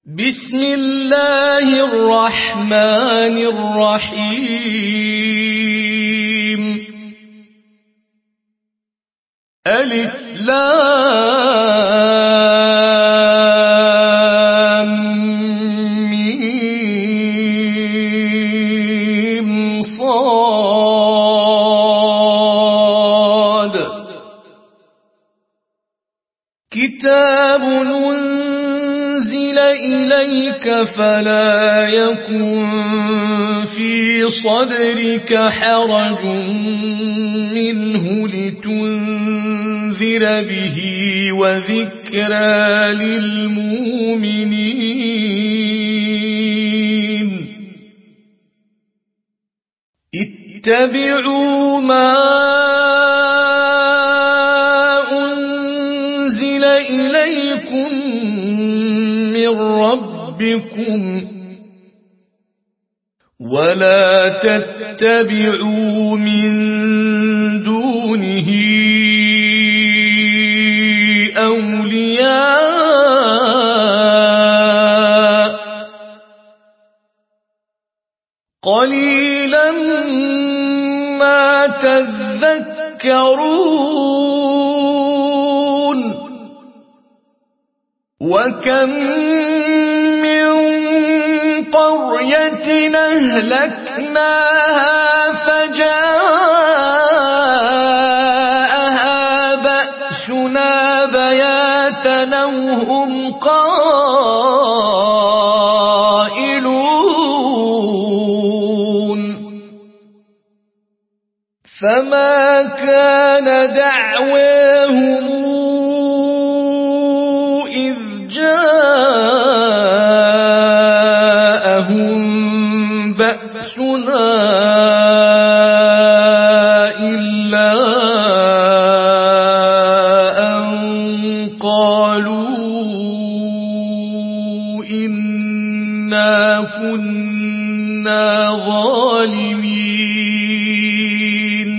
بسم الله الرحمن الرحيم ألف لام ميم صاد كتاب أنزل إليك فلا يكن في صدرك حرج منه لتنذر به وذكرى للمؤمنين اتبعوا ما أنزل إليكم من ربكم ولا تتبعوا من دونه أولياء قليلا ما تذكرون وكم من قرية أهلكناها فجاءها بأسنا بياتا وهم قائلون فما كان دعواهم إذ جاءهم بأسنا إلا أن قالوا إنا كنا ظالمين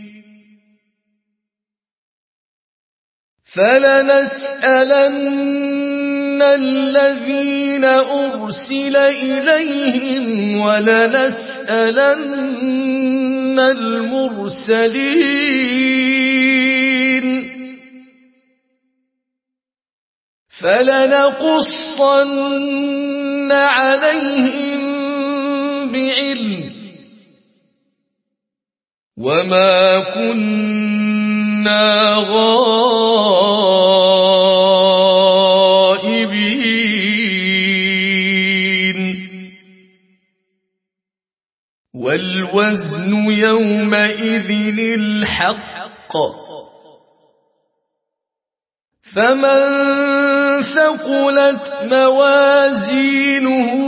فلنسألن الذين أرسل إليهم ولنسألن المرسلين فلنقصن عليهم بعلم وما كنا غائبين والوزن يومئذ الحق فمن ثقلت موازينه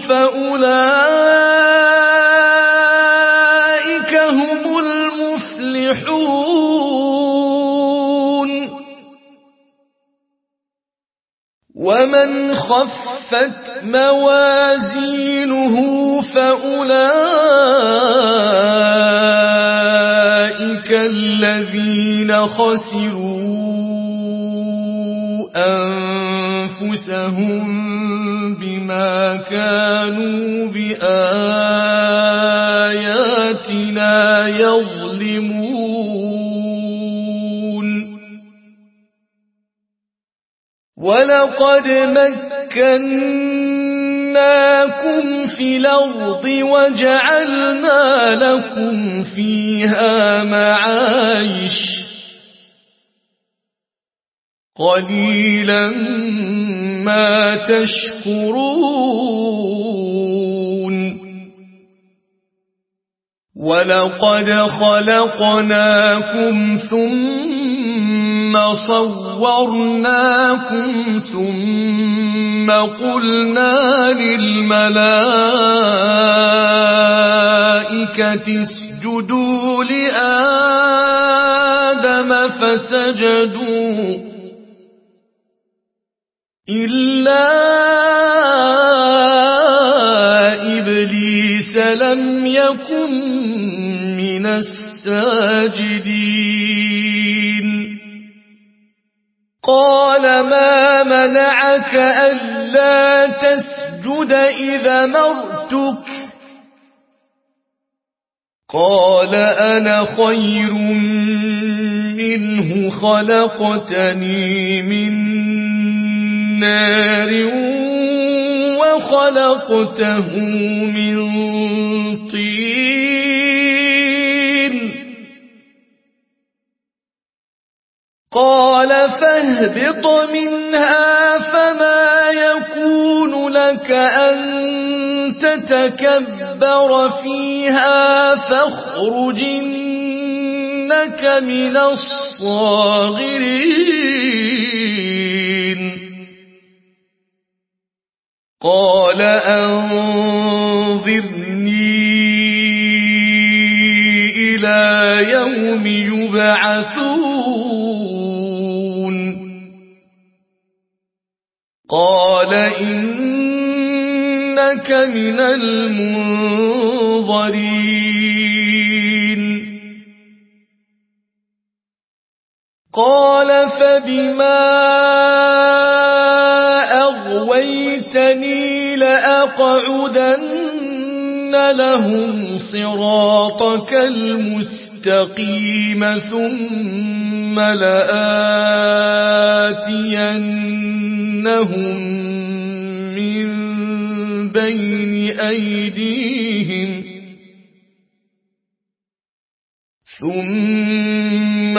فأولئك هم المفلحون ومن خفت موازينه فأولئك الذين خسروا أنفسهم بما كانوا بآياتنا يظلمون ولقد مكناكم في الأرض وجعلنا لكم فيها معايش قليلا ما تشكرون ولقد خلقناكم ثم صورناكم ثم قلنا للملائكة اسجدوا لآدم فسجدوا إلا إبليس لم يكن من الساجدين قال ما منعك ألا ألا تسجد إذا مرتك قال أنا خير منه خلقتني من نار وخلقته من طين قال فاهبط منها فما يكون لك أن تتكبر فيها فاخرج إنك من الصاغرين قال أنظرني إلى يوم يبعثون قال إنك من المنظرين قال فبما أغويتني لأقعدن لهم صراطك المستقيم ثم لآتينهم من بين أيديهم ثم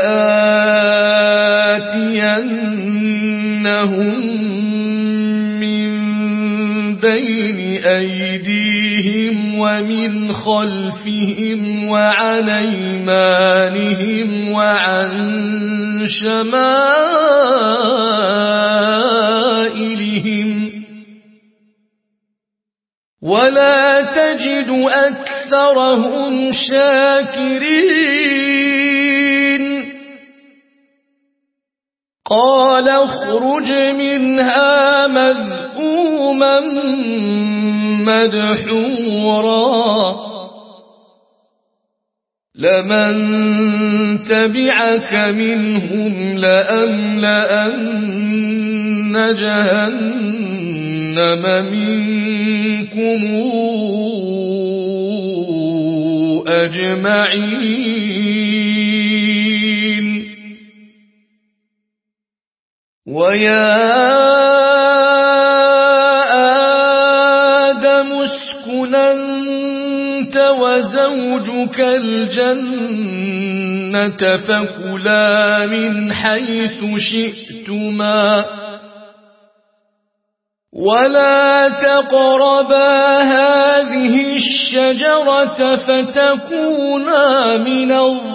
لآتينهم من بين أيديهم ومن خلفهم وعن أيمانهم وعن شمائلهم ولا تجد أكثرهم شاكرين قال اخرج منها مذءوما مدحورا لمن تبعك منهم لأملأن جهنم منكم أجمعين ويا آدم اسكن أنت وزوجك الجنة فكلا من حيث شئتما ولا تقربا هذه الشجرة فتكونا من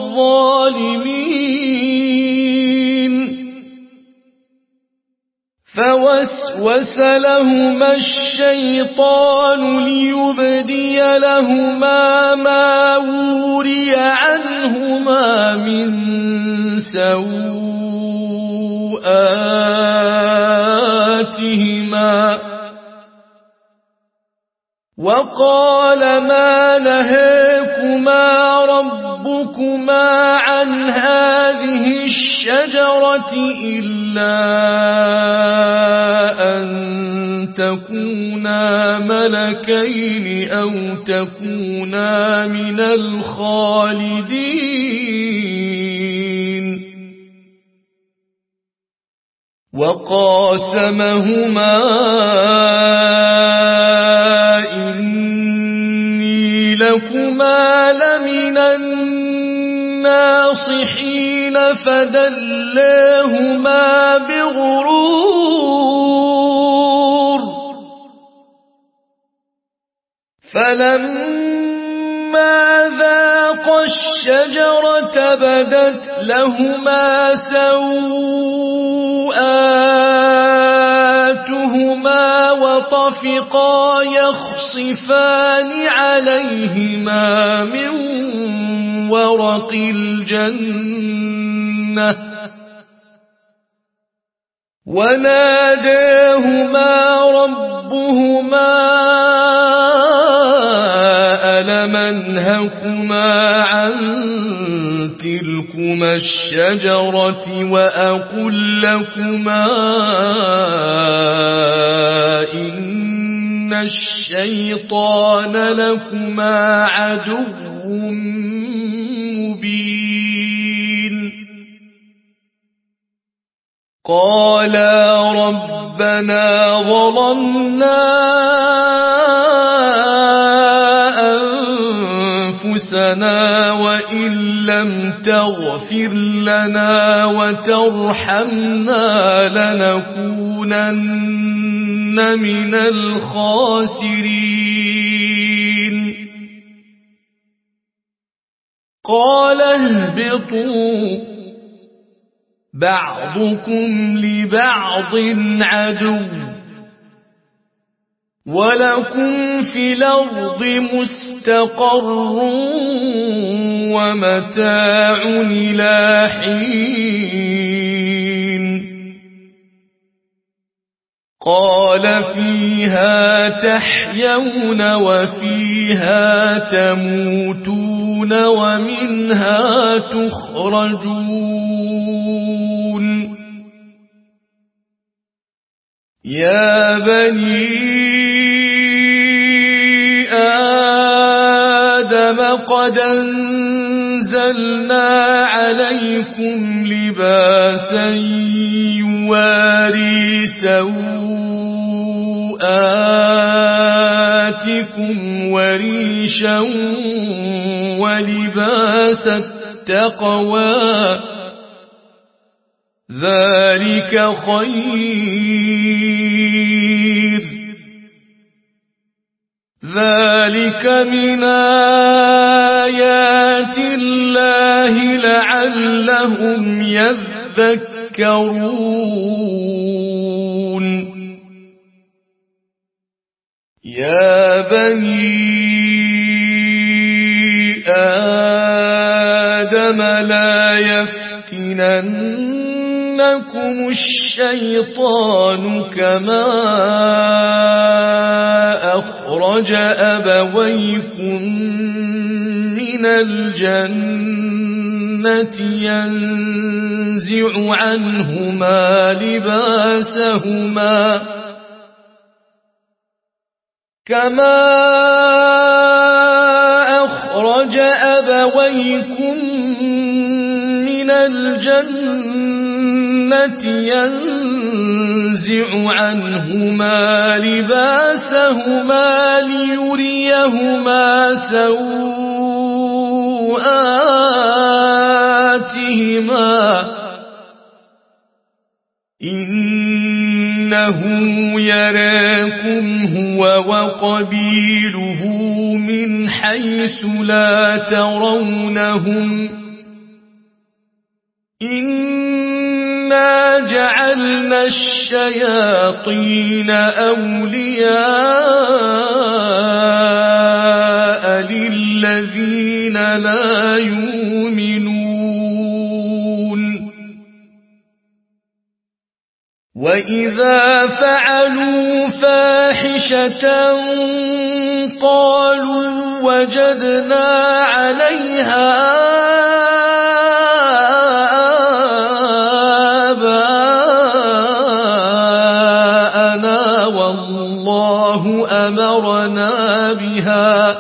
الظالمين فوسوس لهما الشيطان ليبدي لهما ما وري عنهما من سوآتهما وقال ما نهاكما ربكما عن هذه الشجرة إلا أن تكونا ملكين أو تكونا من الخالدين وقاسمهما إني لكما لمن الناصحين فدلاهما بغرور فلما ذاقا الشجرة بدت لهما سوآتهما وطفقا يخصفان عليهما من ورق الجنة وناداهما ربهما ألم أنهكما عن تلكما الشجرة وأقل لكما الشيطان لكما عدو مبين قالا ربنا ظلمنا أنفسنا وإن لم تغفر لنا وترحمنا لنكونن من الخاسرين قال اهبطوا بعضكم لبعض عدو ولكم في الأرض مستقر ومتاع إلى حين قال فيها تحيون وفيها تموتون ومنها تخرجون يا بني آدم قد أنزلنا عليكم لباسا يواري سوآتكم وريشا ولباس التقوى ذلك خير ذلك من آيات الله لعلهم يذكرون يا بني آدم لا يفتننكم الشيطان كما أخرج أبويكم من الجنة ينزع عنهما لباسهما كما أخرج أبويكم من الجنة ينزع عنهما لباسهما ليريهما سوآتهما إنه يراكم هو وقبيله من حيث لا ترونهم إنا جعلنا الشياطين أولياء للذين لا يؤمنون وإذا فعلوا فاحشة قالوا وجدنا عليها آباءنا والله أمرنا بها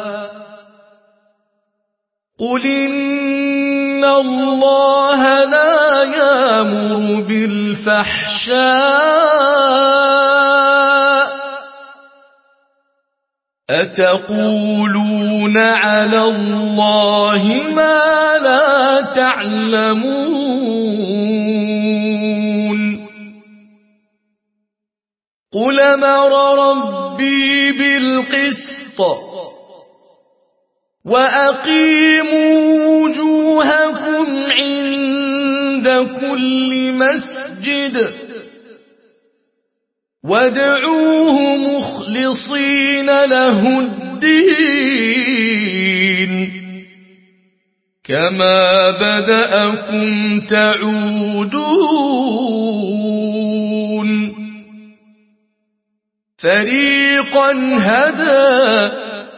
قل إن الله لا يأمر بالفحشاء أتقولون على الله ما لا تعلمون قل أمر ربي بالقسط وأقيموا وجوهكم عند كل مسجد وادعوه مخلصين له الدين كما بدأكم تعودون فريقا هدى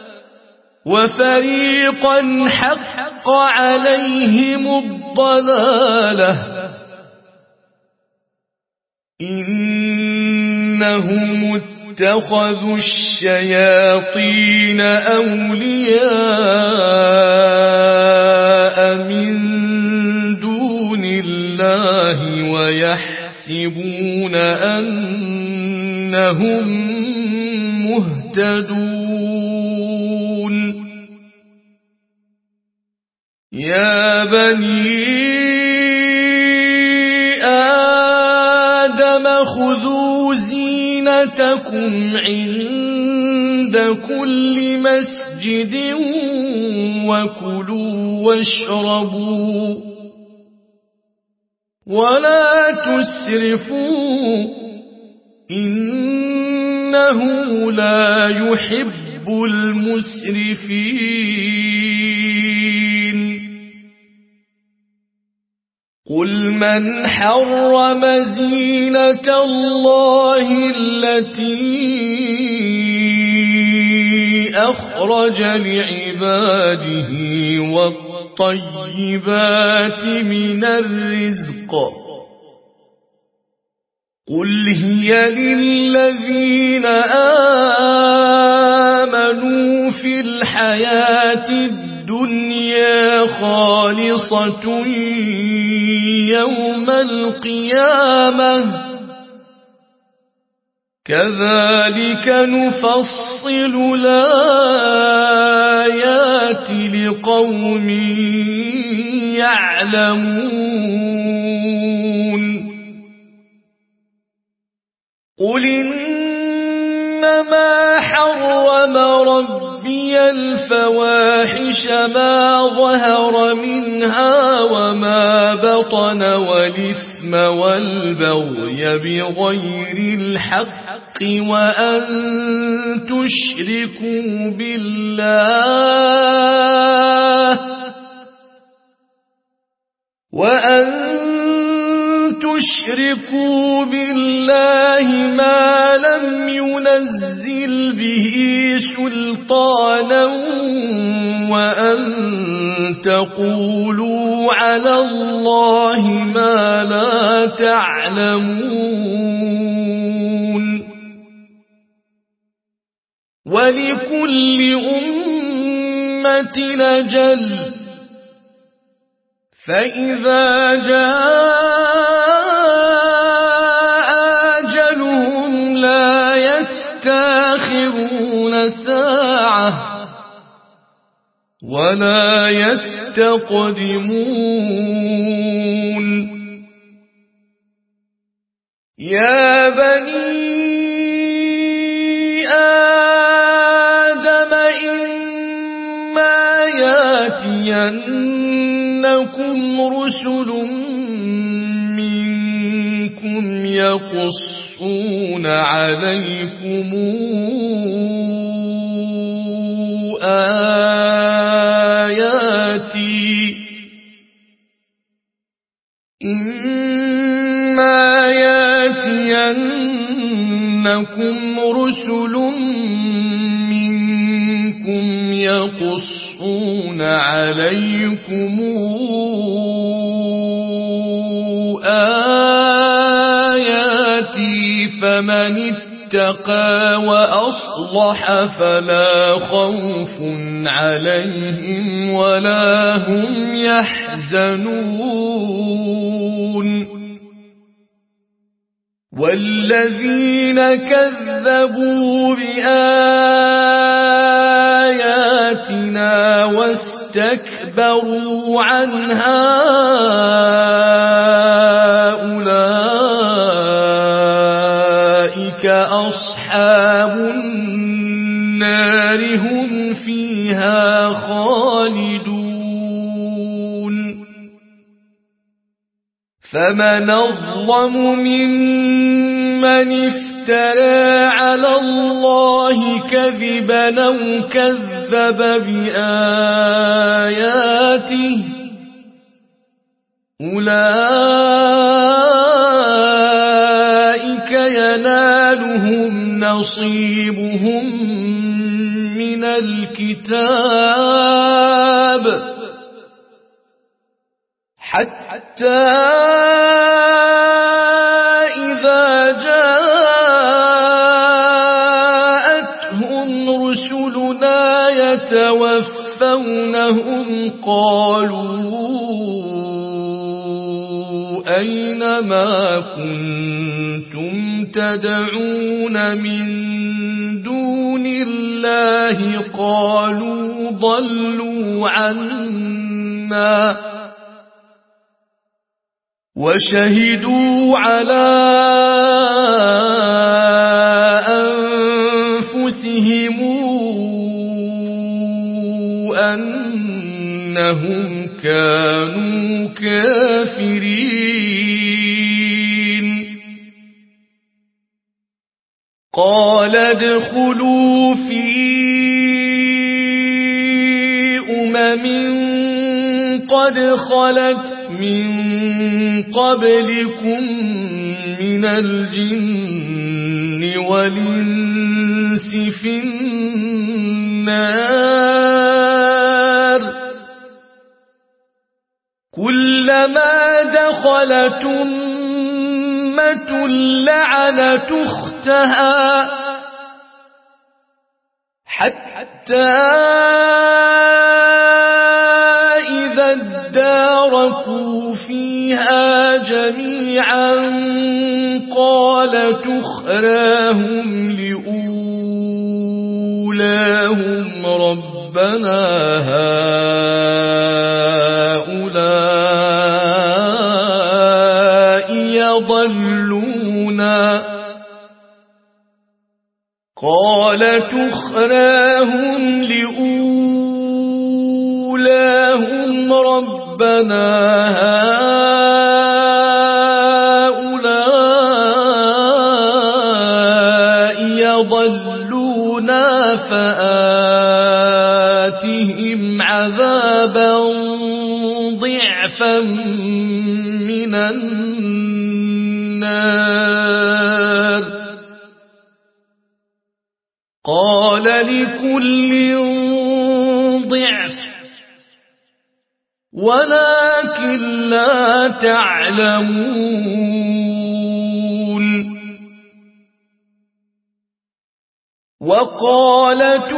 وفريقا حق عليهم الضلالة إنهم اتخذوا الشياطين أولياء من دون الله ويحسبون أنهم مهتدون يا بني آدم خذوا زينتكم عند كل مسجد وكلوا واشربوا ولا تسرفوا إنه لا يحب المسرفين قل من حرم زينة الله التي أخرج لعباده والطيبات من الرزق قل هي للذين آمنوا في الحياة الدنيا خالصة يوم القيامة كذلك نفصل الآيات لقوم يعلمون قل إنما حرم ربي الفواحش ما ظهر منها وما بطن والإثم والبغي بغير الحق وأن تشركوا بالله ما لم ينزل به سلطانا وأن تقولوا على الله ما لا تعلمون ولكل أمة أجل فإذا جاء أجلهم لا يستأخرون ساعة ولا يستقدمون يا بني آدم إما يأتينكم رسل منكم يقصون عليكم آياتي إما يأتينكم رسل منكم يقصون عليكم آياتي فمن اتقى وأصلح فلا خوف عليهم ولا هم يحزنون والذين كذبوا بآياتنا واستكبروا عنها أولئك أصحاب النار هم فيها خالدون فمن أظلم ممن افترى على الله كذبا أو كذب بآياته أولئك ينالهم نصيبهم من الكتاب حتى إذا جاء الملائكة يتوفونهم قالوا أين ما كنتم تدعون من دون الله قالوا ضلوا عنا وشهدوا على أنفسهم أنهم كانوا كافرين قال ادخلوا في قد خلت من قبلكم من الجن والإنس في النار كلما دخلت أمة لعنت أختها حتى إذا اداركوا فيها جميعا قالت أخراهم لأولاهم ربنا هؤلاء يضلونا قالت أخراهم لأولاهم ربنا هؤلاء يضلونا فآتهم عذابا ضعفا من النار قال لكل ضعف ولكن لا تعلمون وقالت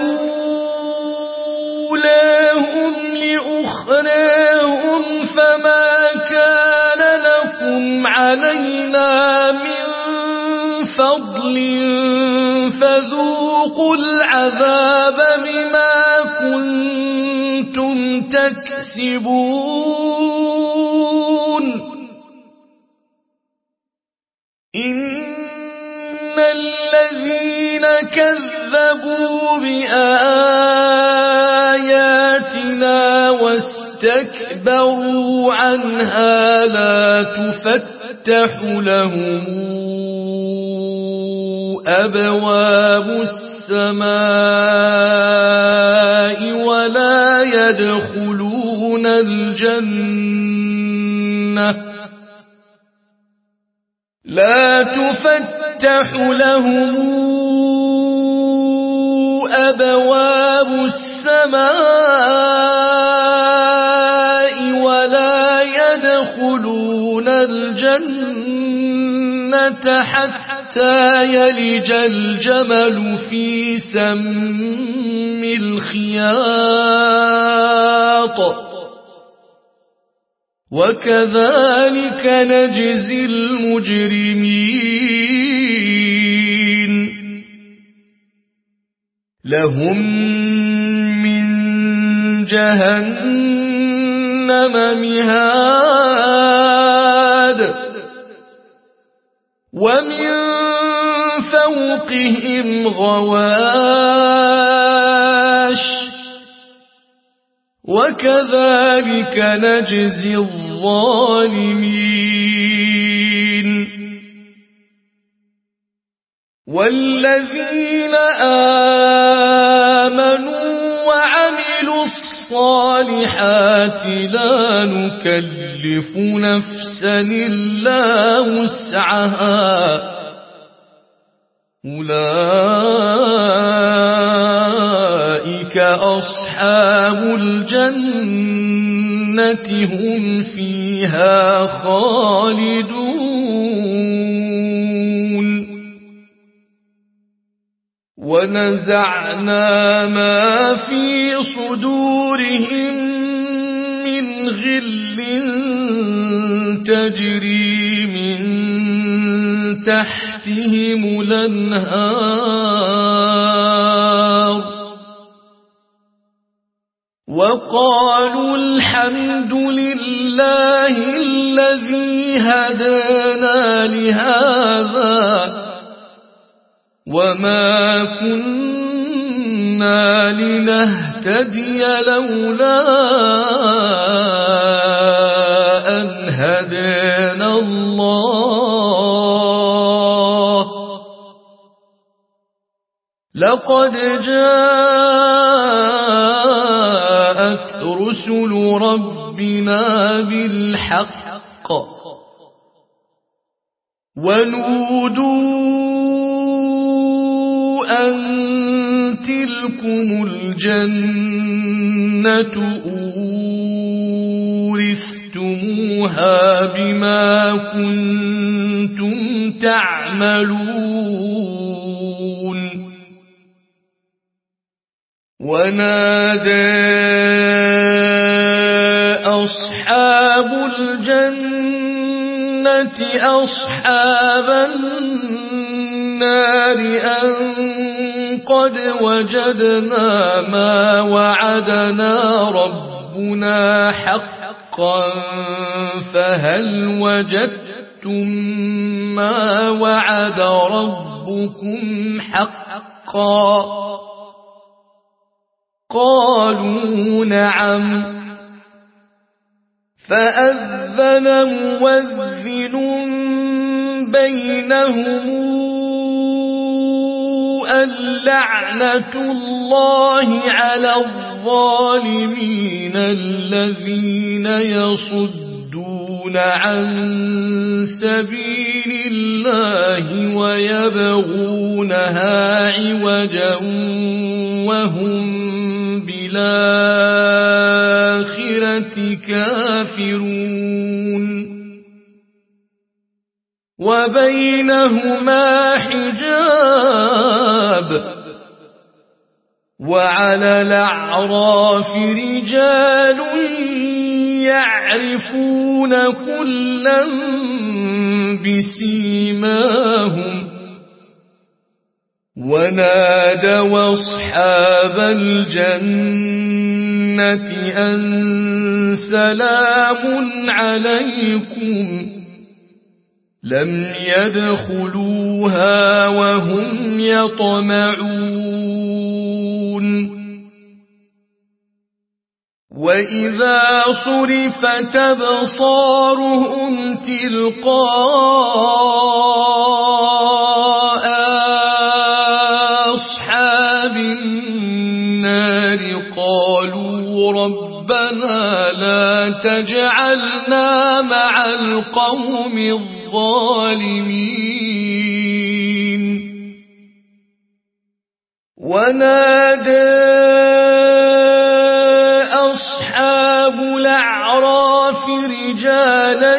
أولاهم لأخراهم فما كان لكم علينا من فضل فذوقوا العذاب بما كنتم تكسبون إن الذين كذبوا بآياتنا واستكبروا عنها لا تفتح لهم أبواب السماء لا تفتح لهم أبواب السماء ولا يدخلون الجنة حتى يلج الجمل في سم الخياط وكذلك نجزي المجرمين لهم من جهنم مهاد ومن فوقهم غواش وكذلك نجزي الظالمين والذين آمنوا وعملوا الصالحات لا نكلف نفسا إلا وسعها أولئك أصحاب الجنة هم فيها خالدون ونزعنا ما في صدورهم من غل تجري من تحتهم الأنهار وقالوا الحمد لله الذي هدانا لهذا وما كنا لنهتدي لولا أن هدانا الله لقد جاءت رسل ربنا بالحق ونودوا أن تلكم الجنة أورثتموها بما كنتم تعملون ونادى أصحاب الجنة أصحاب النار أن قد وجدنا ما وعدنا ربنا حقا فهل وجدتم ما وعد ربكم حقا قالوا نعم فأذن مؤذن بينهم اللعنة الله على الظالمين الذين يصدون عن سبيل الله ويبغونها عوجا وهم بالآخرة كافرون وبينهما حجاب وعلى الأعراف رجال يعرفون كلا بسيماهم ونادوا أصحاب الجنة أن سلام عليكم لم يدخلوها وهم يطمعون وإذا صرفت أبصارهم تلقاء أصحاب النار قالوا ربنا لا تجعلنا مع القوم الظالمين ونادى أصحاب الأعراف رجالا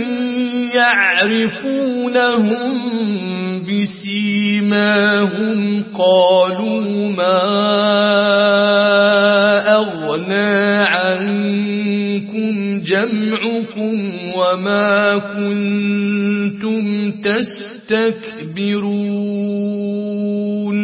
يعرفونهم بسيماهم قالوا ما أغنى عنكم جمعكم وما كنتم تستكبرون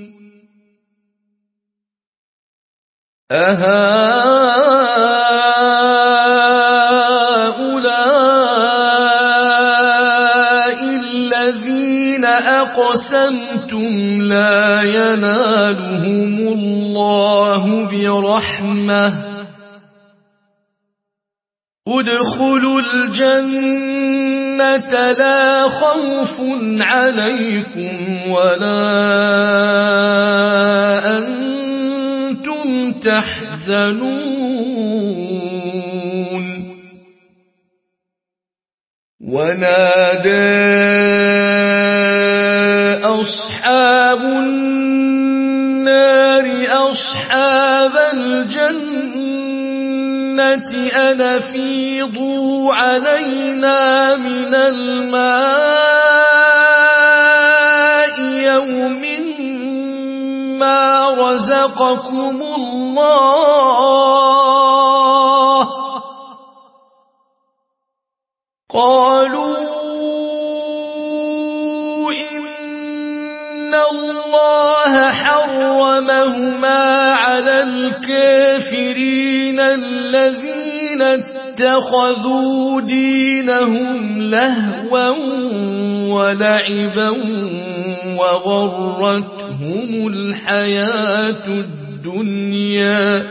أهؤلاء الذين أقسمتم لا ينالهم الله برحمة ادخلوا الجنة لا خوف عليكم ولا أنتم تحزنون ونادى أصحاب النار أصحاب الجنة أن أفيضوا علينا من الماء يوم مما رزقكم الله قالوا إن الله حرمهما على الكافرين الذين اتخذوا دينهم لهوا ولعبا وغرتهم الحياة الدنيا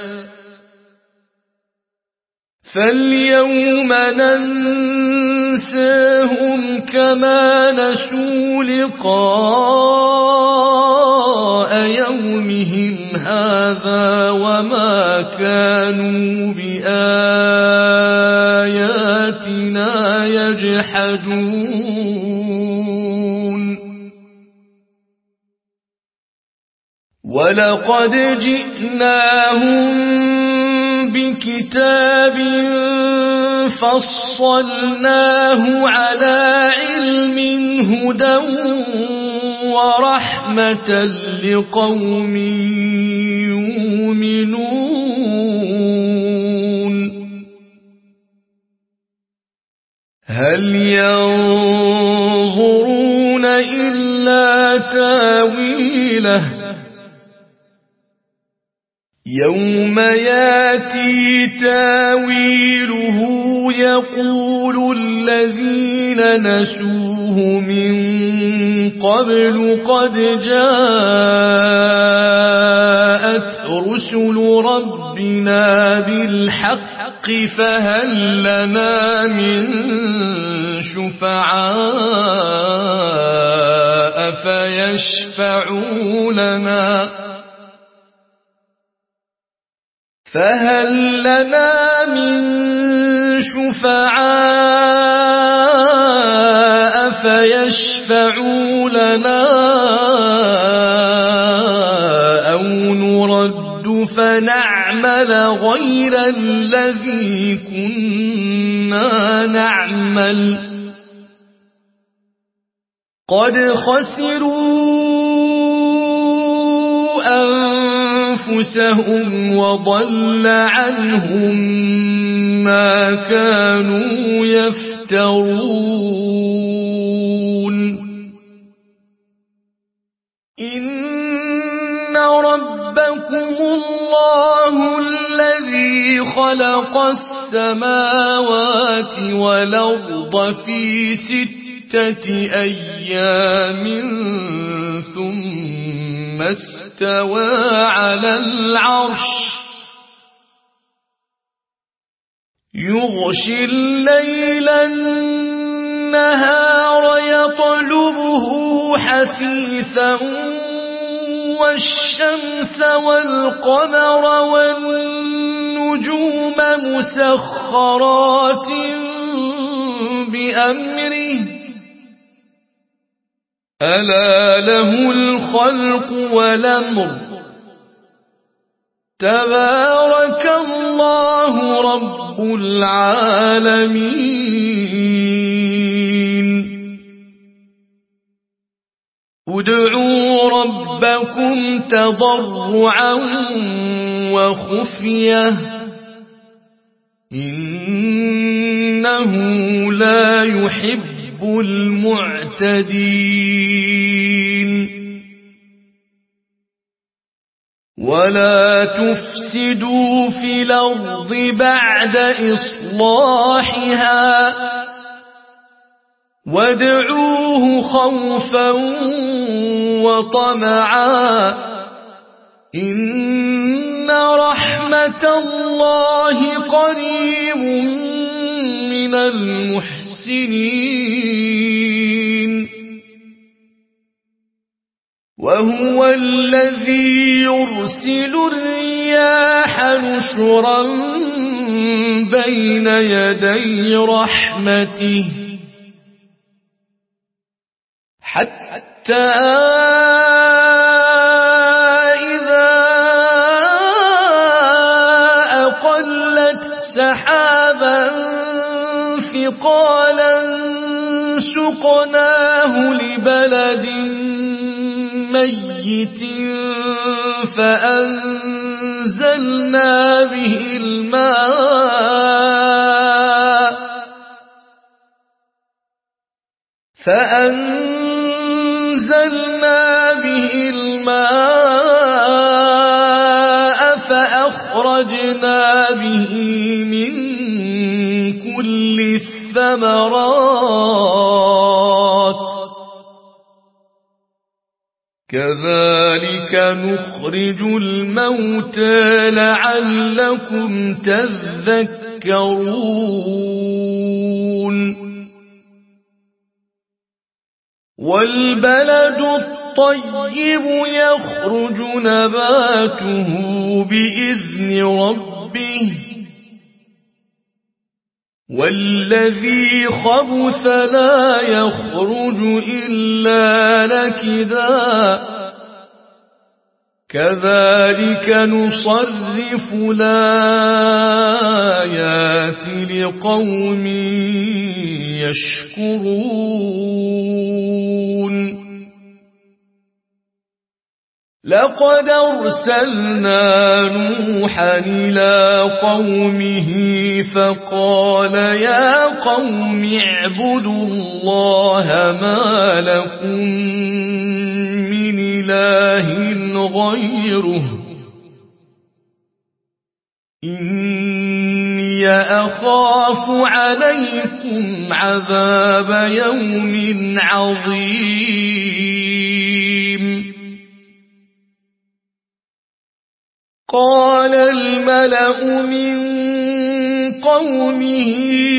فاليوم ننساهم كما نسوا لقاء يومهم هذا وما كانوا بآياتنا يجحدون ولقد جئناهم بكتاب فصلناه على علم هدى ورحمة لقوم يؤمنون هل ينظرون إلا تاويله يوم ياتي تاويله يقول الذين نسوه من قبل قد جاءت رسل ربنا بالحق فهل لنا من شفعاء فيشفعوا لنا فهل لنا من شفعاء فيشفعوا لنا أو نرد فنعمل غير الذي كنا نعمل قد خسروا أنفسهم وضل عنهم ما كانوا يفترون إن ربكم الله الذي خلق السماوات والأرض في 6 أيام ثم استوى على العرش يغشي الليل النهار يطلبه حثيثا والشمس والقمر والنجوم مسخرات بأمره ألا له الخلق والأمر تبارك الله رب العالمين ادعوا ربكم تضرعا وخفية إنه لا يحب المعتدين ولا تفسدوا في الأرض بعد إصلاحها وادعوه خوفا وطمعا إن رحمة الله قريب من المحسنين وهو الذي يرسل الرياح نشرا بين يدي رحمته حتى إذا أقلت سحابا ثقالا سقناه لبلد ميت فأنزلنا به الماء فأخرجنا به من كل الثمرات كذلك نخرج الموتى لعلكم تذكرون والبلد الطيب يخرج نباته بإذن ربه والذي خبث لا يخرج إلا نكدا كذلك نصرف الآيات لقوم يشكرون لقد أرسلنا نوحا إلى قومه فقال يا قوم اعبدوا الله ما لكم من إله غيره إني أخاف عليكم عذاب يوم عظيم قال الملأ من قومه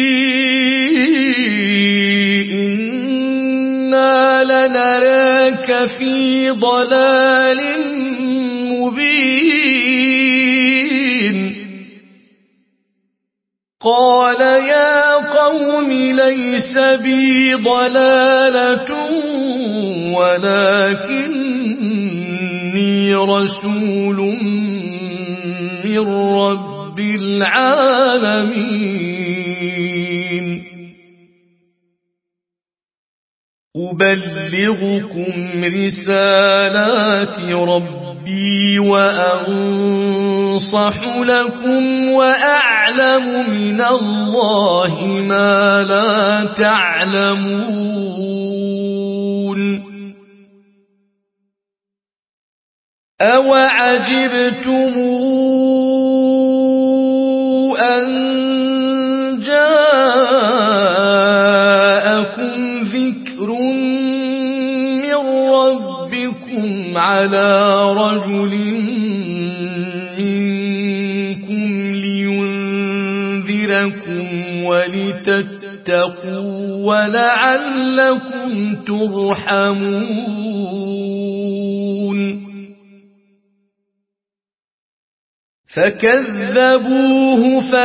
إنا لنراك في ضلال مبين قال يا قوم ليس بي ضلالة ولكني رسول من رب العالمين أبلغكم رسالات ربي وأنصح لكم وأعلم من الله ما لا تعلمون أوعجبتم أن جاءكم ذكر من ربكم على رجل منكم لينذركم ولتتقوا ولعلكم ترحمون فكذبوه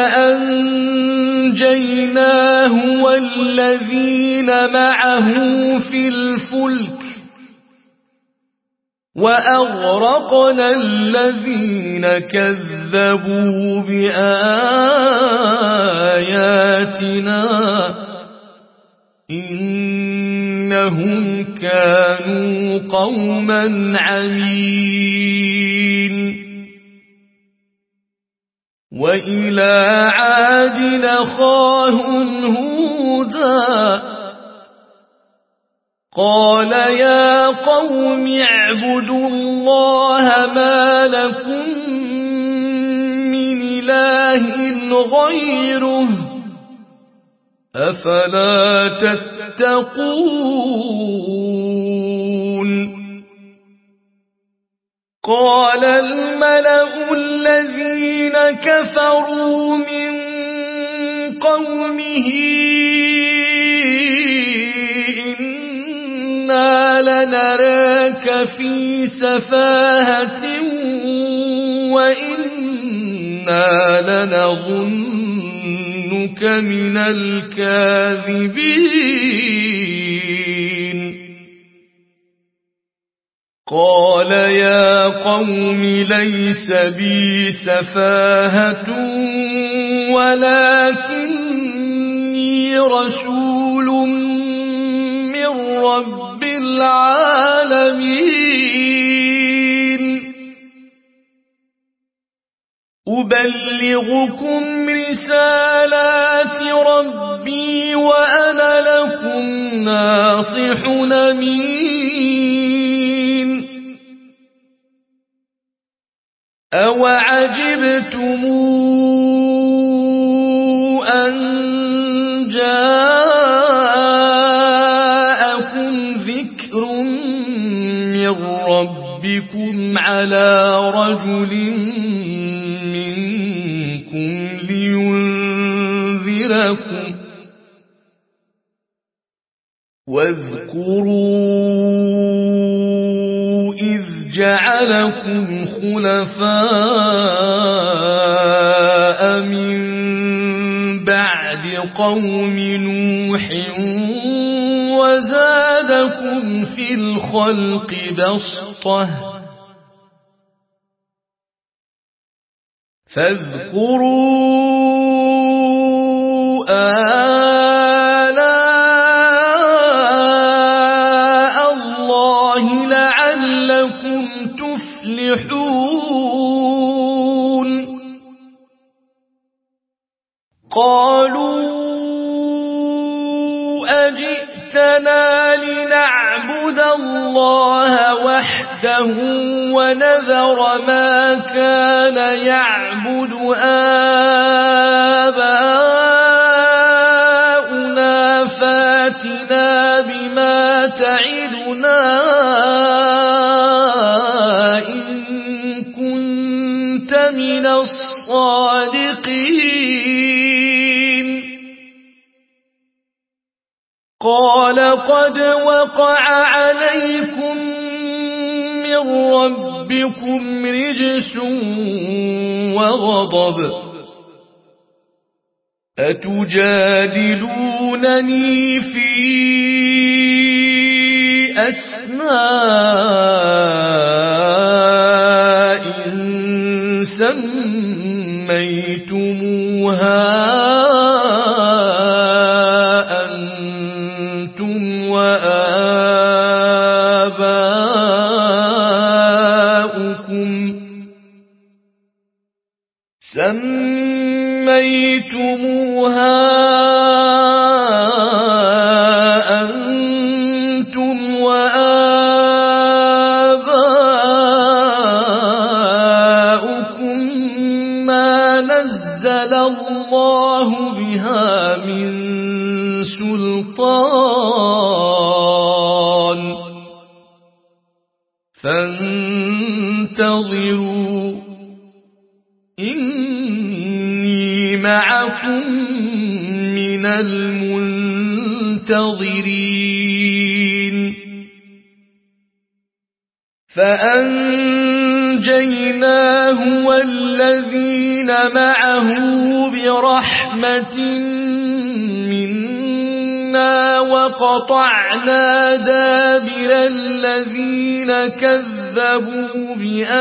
فأنجيناه والذين معه في الفلك وأغرقنا الذين كذبوا بآياتنا إنهم كانوا قوما عمين وإلى عاد أخاهم هودا قال يا قوم اعبدوا الله ما لكم من إله غيره أفلا تتقون قال الملأ الذين كفروا من قومه إنا لنراك في سفاهة وإنا لنظنك من الكاذبين قال يا قوم ليس بي سفاهة ولكني رسول من رب العالمين أبلغكم رسالات ربي وأنا لكم ناصح أمين أوعجبتم أن جاءكم ذكر من ربكم على رجل منكم لينذركم واذكروا إذ جعلكم خلفاء من بعد قوم نوح وزادكم في الخلق بسطة فاذكروا آلاء الله لعلكم تفلحون قالوا أجئتنا لنعبد الله وحده ونذر ما كان يعبد آباؤنا فاتنا بما تعدنا إن كنت من الصادقين قال قد وقع عليكم من ربكم رجس وغضب أتجادلونني في أسماء سميتموها أنتم وآباؤكم ما نزل الله بها من سلطان فانتظروا إني معكم من المنتظرين فأنجيناه والذين معه برحمة منا وقطعنا دابر الذين كذبوا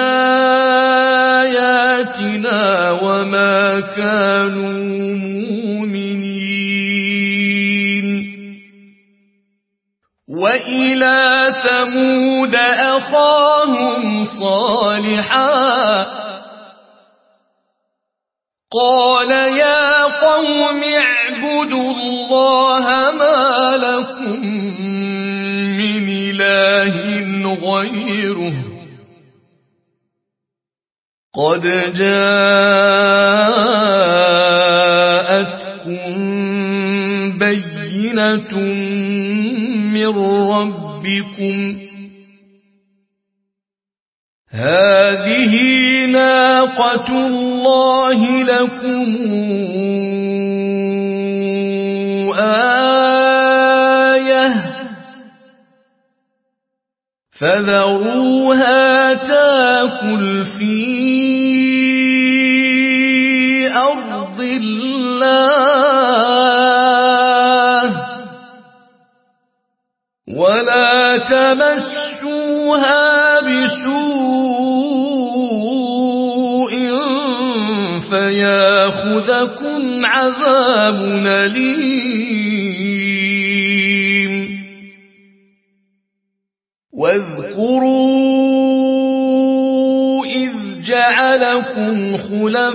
بآياتنا وما كانوا مؤمنين وإلى ثمود أخاهم صالحا قال يا قوم اعبدوا الله ما لكم من إله غيره قد جاءتكم بينة من ربكم هذه ناقة الله لكم آية فذروها تاكل في أرض الله ولا تمسوها بسوء فياخذكم عذاب أليم واذكروا إذ جعلكم جعلكم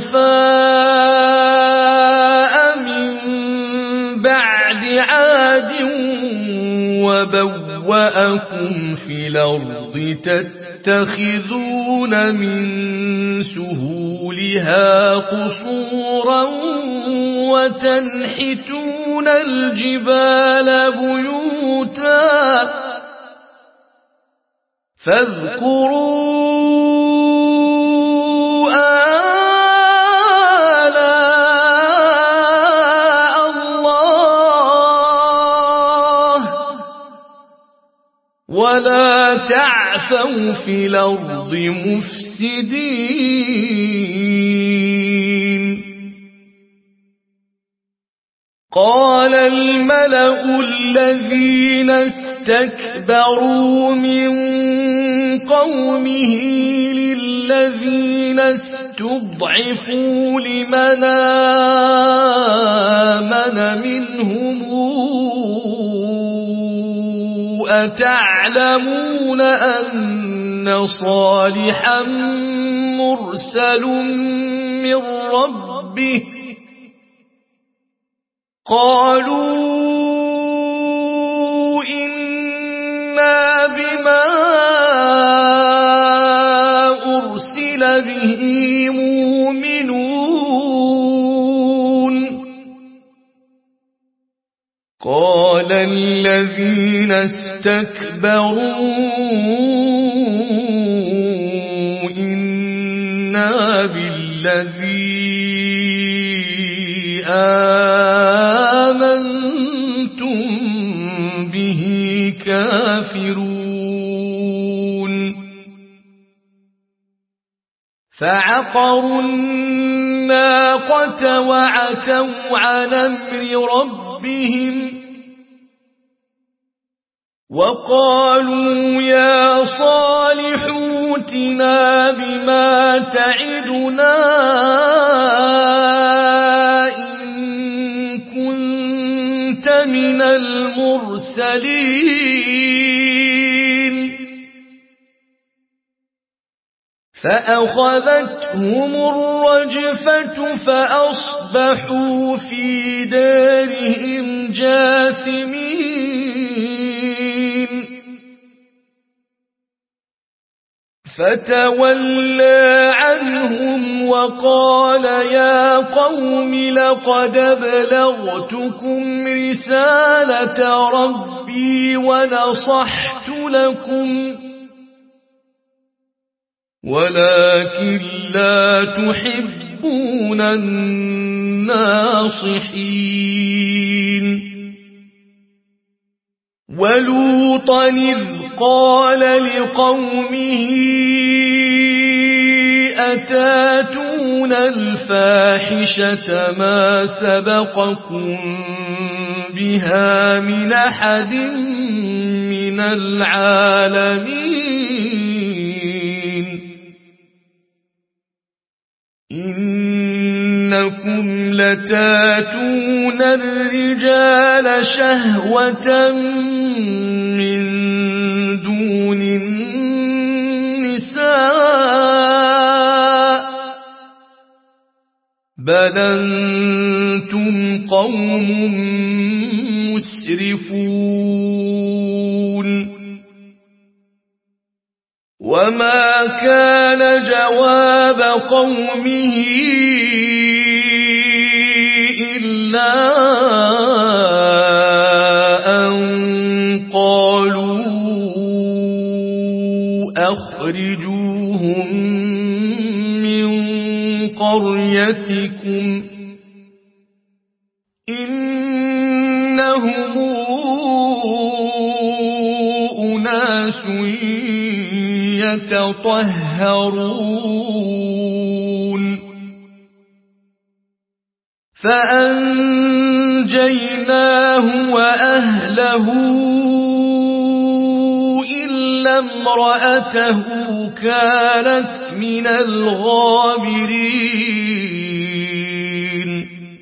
خلفاء من بعد عاد وبوأكم في الأرض تتخذون من سهولها قصورا وتنحتون الجبال بيوتا فاذكروا آلاء الله ولا تعثوا في الأرض مفسدين. قال الملأ الذين استكبروا من قومه للذين استضعفوا لمن آمن منهم أتعلمون أن صالحا مرسل من ربه قالوا إنا بما أرسل به مؤمنون. قال الذين استكبروا إنا بالذي آمنتم به كافرون. فعقروا الناقة وعتوا عن أمر ربهم وقالوا يا صالح ائتنا بما تعدنا إن كنت من المرسلين. فأخذتهم الرجفة فأصبحوا في دارهم جاثمين. فتولى عنهم وقال يا قوم لقد أبلغتكم رسالة ربي ونصحت لكم ولكن لا تحبون الناصحين. ولوطا إذ قال لقومه أتاتون الفاحشة ما سبقكم بها من أحد من العالمين إنكم لتاتون الرجال شهوة من دون النساء بل أنتم قوم مسرفون. وما كان جواب قومه إلا أن قالوا أخرجوهم من قريتكم إنهم أناس يتطهرون. فأنجيناه وأهله إلا امرأته كانت من الغابرين.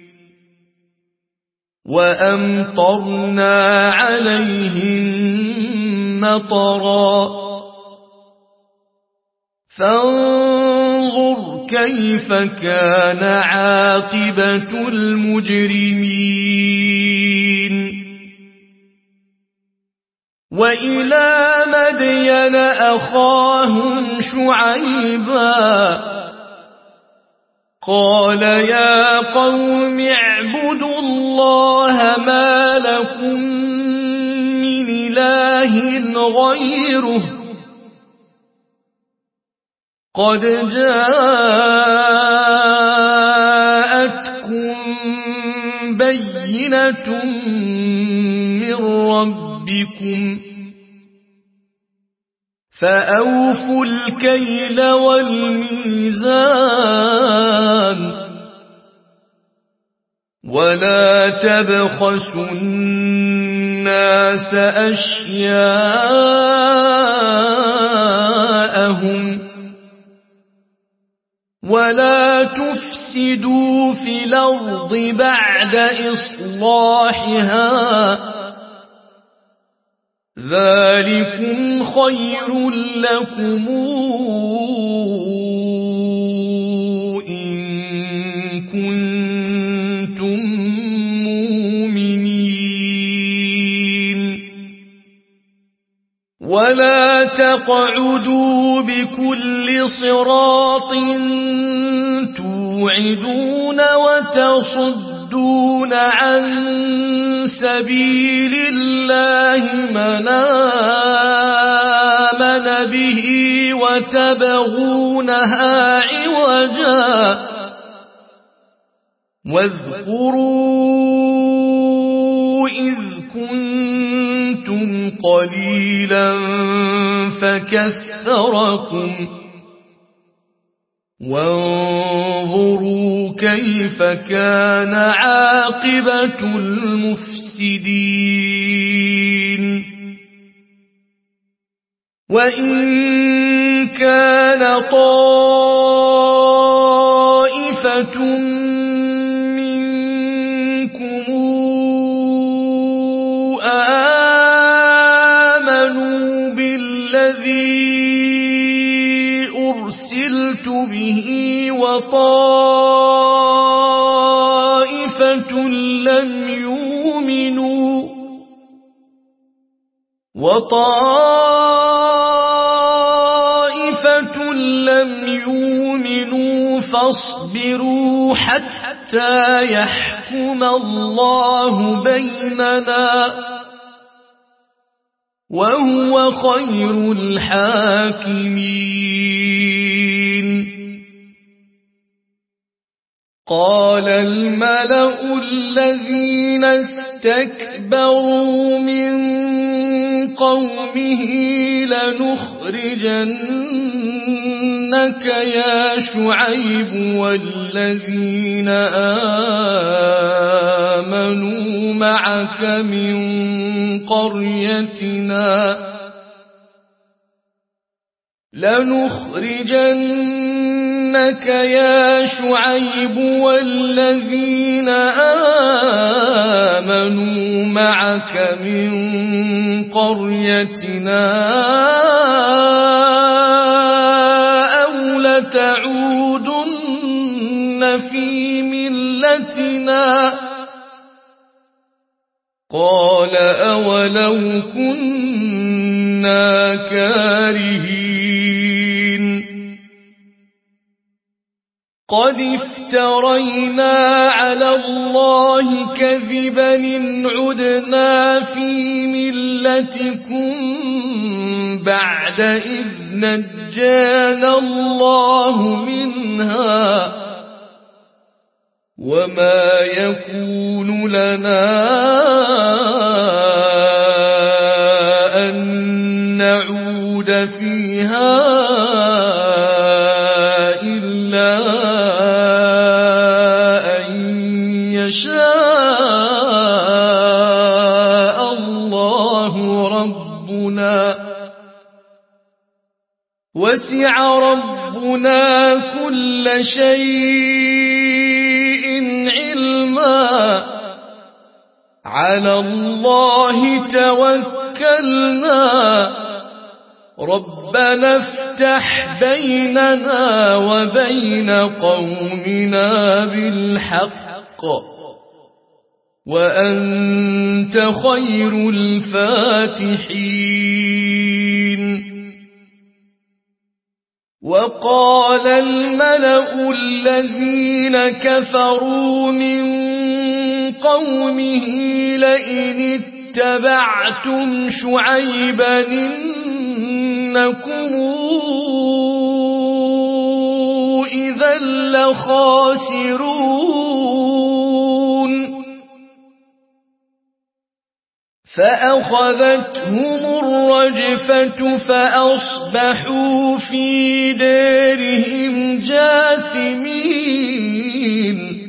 وأمطرنا عليهم مطرا فانظر فانظر كيف كان عاقبة المجرمين وإلى مدين أخاهم شعيبا قال يا قوم اعبدوا الله ما لكم من إله غيره قد جاءتكم بينة من ربكم فأوفوا الكيل والميزان ولا تبخسوا الناس أشياءهم ولا تفسدوا في الأرض بعد إصلاحها ذلكم خير لكم إن كنتم مؤمنين ولا تقعدوا بكل صراط توعدون وتصدون عن سبيل الله من آمن به وتبغونها عوجا واذكروا إذ كنتم قليلا فكثركم وانظروا كيف كان عاقبة المفسدين وإن كان طائفة منكم آمنوا بالذي أرسلت به وطائفة لم يؤمنوا فاصبروا حتى يحكم الله بيننا وهو خير الحاكمين قال الملأ الذين استكبروا من قومه لنخرجنك يا شعيب والذين آمنوا معك من قريتنا والذين آمنوا معك من قريتنا أو لتعودن في ملتنا قال أولو كنا كارهين قد افترينا على الله كذبا إن عدنا في ملتكم بعد إذ نجانا الله منها وما يكون لنا أن نعود فيها إلا أن يشاء الله ربنا وسع ربنا كل شيء علما على الله توكلنا ربنا افتح بيننا وبين قومنا بالحق وأنت خير الفاتحين. وقال الملأ الذين كفروا من قومه لئن اتبعتم شعيبا إنكم إذا لخاسرون. فأخذتهم الرجفة فأصبحوا في دارهم جاثمين.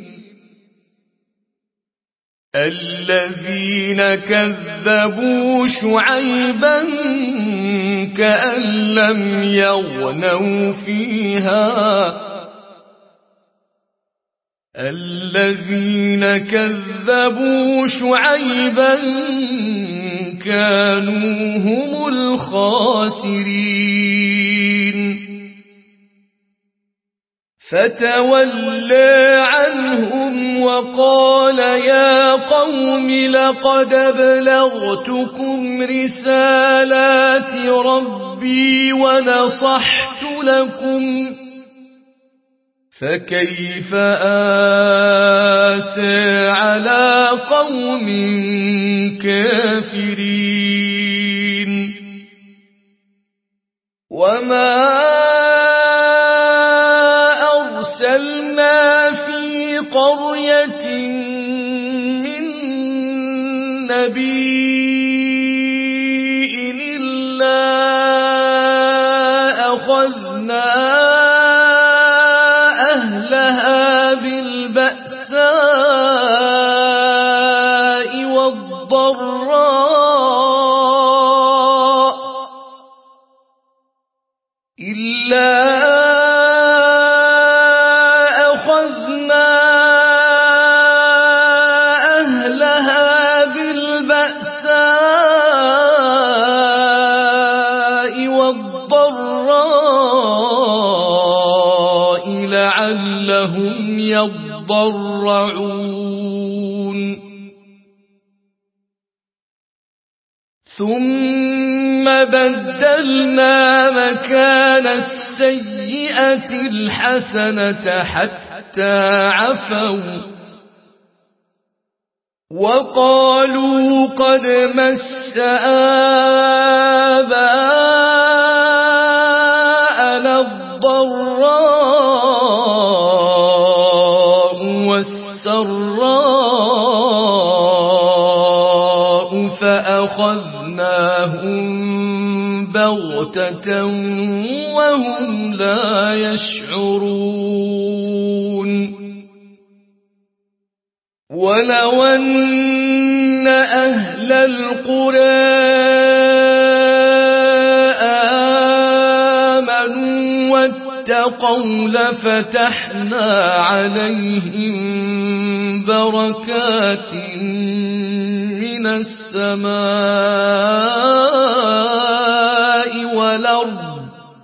الذين كذبوا شعيبا كأن لم يغنوا فيها الذين كذبوا شعيبا كانوا هم الخاسرين. فتولى عنهم وقال يا قوم لقد أبلغتكم رسالات ربي ونصحت لكم فكيف آسى على قوم كافرين. وما أرسلنا في قرية من نبي إلا أخذنا أهلها بالبأساء والضراء لعلهم يضرعون. ثم بدلنا مكان السيئة الحسنة حتى عفوا وقالوا قد مس آباءنا الضراء والسراء فأخذناهم بغتة وهم لا يشعرون. ولو أن أهل القرى آمنوا واتقوا لفتحنا عليهم بركات من السماء والأرض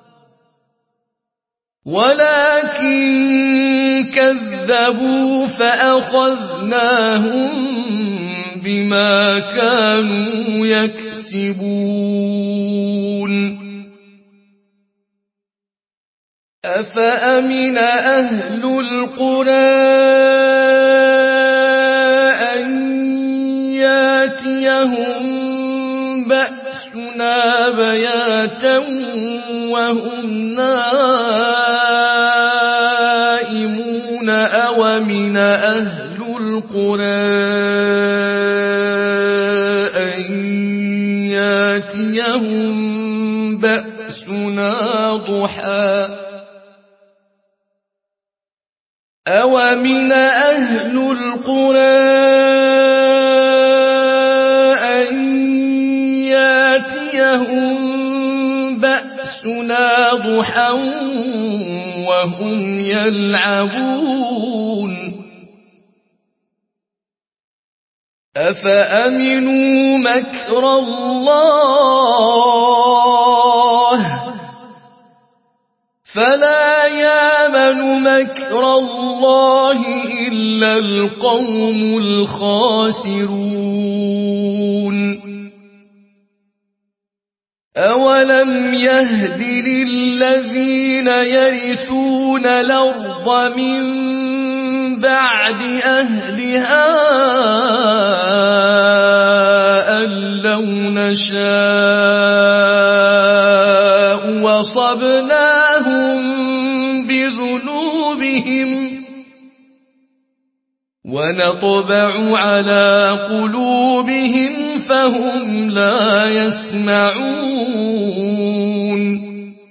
ولكن كذبوا فأخذناهم بما كانوا يكسبون. أفأمن أهل القرى أن ياتيهم بأسنا بياتا وهم نائمون أومن أهل القرى أن ياتيهم بأسنا ضحى أومن أهل القرى أن ياتيهم بأسنا ضحى وهم يلعبون. أفأمنوا مكر الله الله فلا يامن مكر الله إلا القوم الخاسرون أولم يهد للذين يرثون الأرض من بعد أهلها أن لو نشاء وصبناهم بذنوبهم ونطبع على قلوبهم فهم لا يسمعون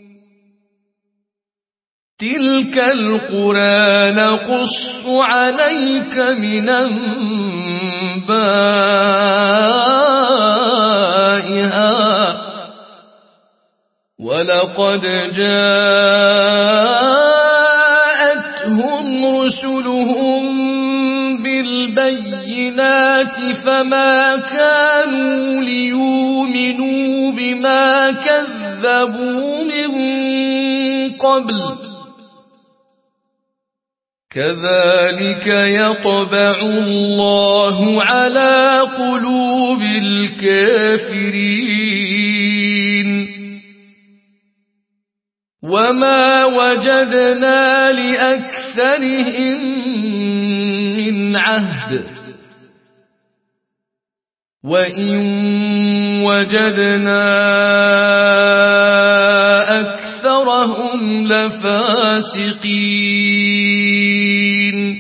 تلك القرى نقص عليك من أنبائها ولقد جاءتهم رسلهم بالبينات فما كانوا ليؤمنوا بما كذبوا من قبل كذلك يطبع الله على قلوب الكافرين وما وجدنا لأكثرهم من عهد وإن وجدنا أكثرهم لفاسقين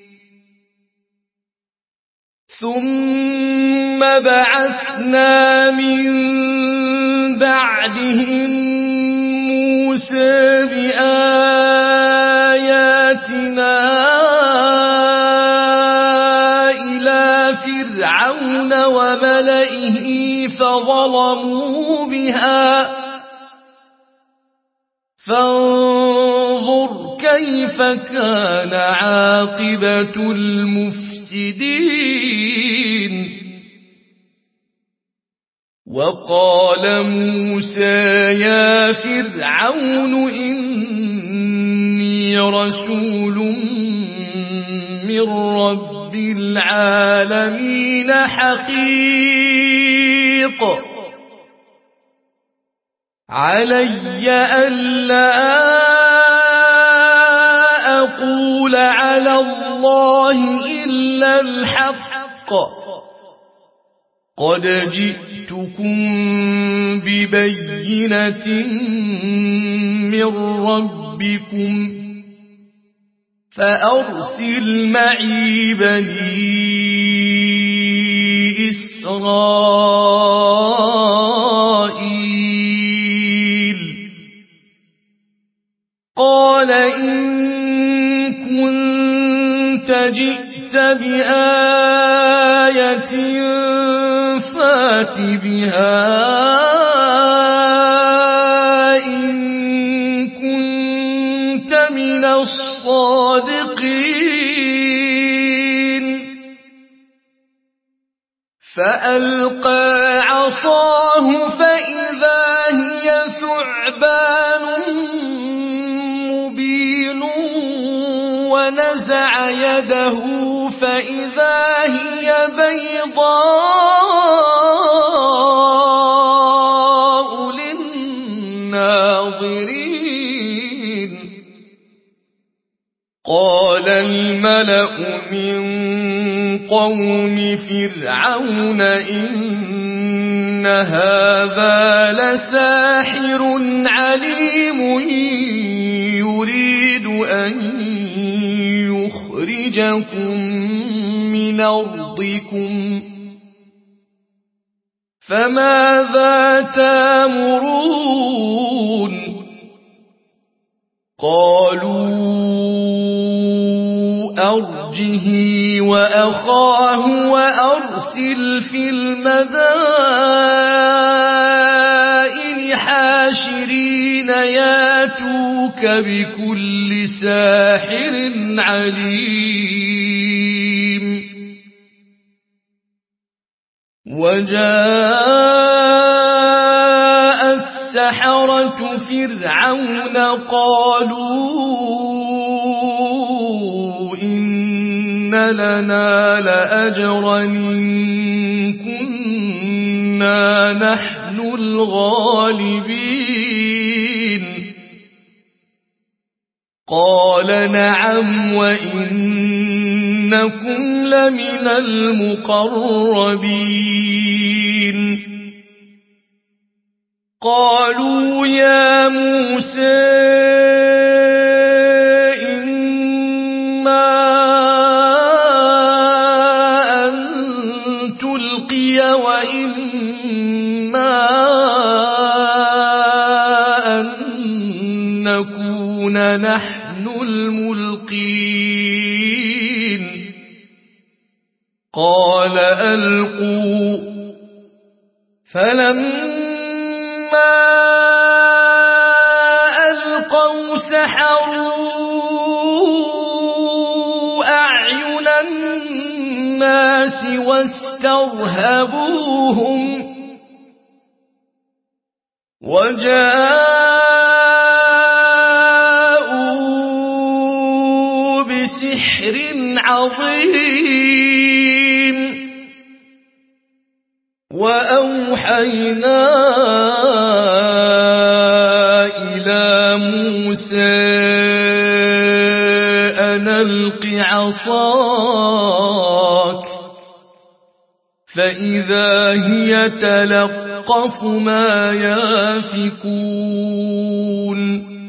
ثم بعثنا من بعدهم موسى بآياتنا إلى فرعون وملئه فظلموا بها فانظر كيف كان عاقبة المفسدين وقال موسى يا فرعون إني رسول من رب العالمين حقيق علي ألا أقول على الله إلا الحق قد جئتكم ببينة من ربكم فأرسل معي بني إسرائيل قال إن كنت جئت بآية فات بها إن كنت من الصادقين فألقى عصاه فإذا هي ثعبان مبين ونزع يده فإذا هي بيضاء للناظرين قال الملأ من قوم فرعون إن هذا لساحر عليم يريد أن يخرجكم من أرضكم فماذا تأمرون قالوا أرجه وأخاه وأرسل في المدائن حاشرين ياتوك بكل ساحر عليم وجاء سحرة فرعون قالوا إن لنا لأجرا إن كنا نحن الغالبين قال نعم وإنكم لمن المقربين قالوا يا موسى إما أن تلقي وإما أن نكون نحن الملقين قال ألقوا فلما ألقوا سحروا أعين الناس واسترهبوهم وجاءوا بسحر عظيم وأوحينا إلى موسى أن ألق عصاك فإذا هي تلقف ما يافكون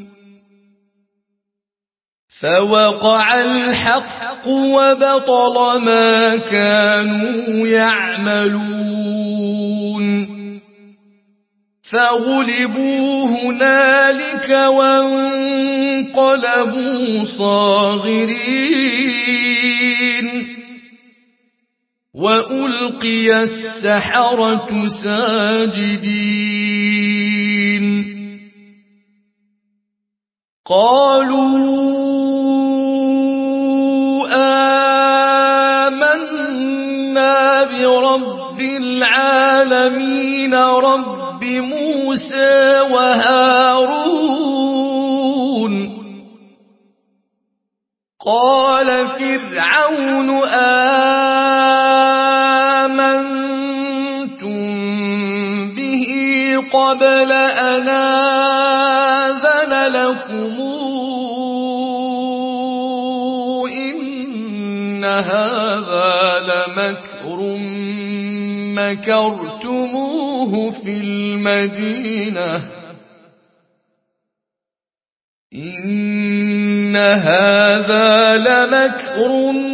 فوقع الحق وبطل ما كانوا يعملون فغلبوا هنالك وانقلبوا صاغرين وألقي السحرة ساجدين قالوا آمنا برب العالمين رب موسى وهارون قال فرعون آمنتم به قبل أن آذن لكم إن هذا لمكر مكرتموه في المدينة إن هذا لمكر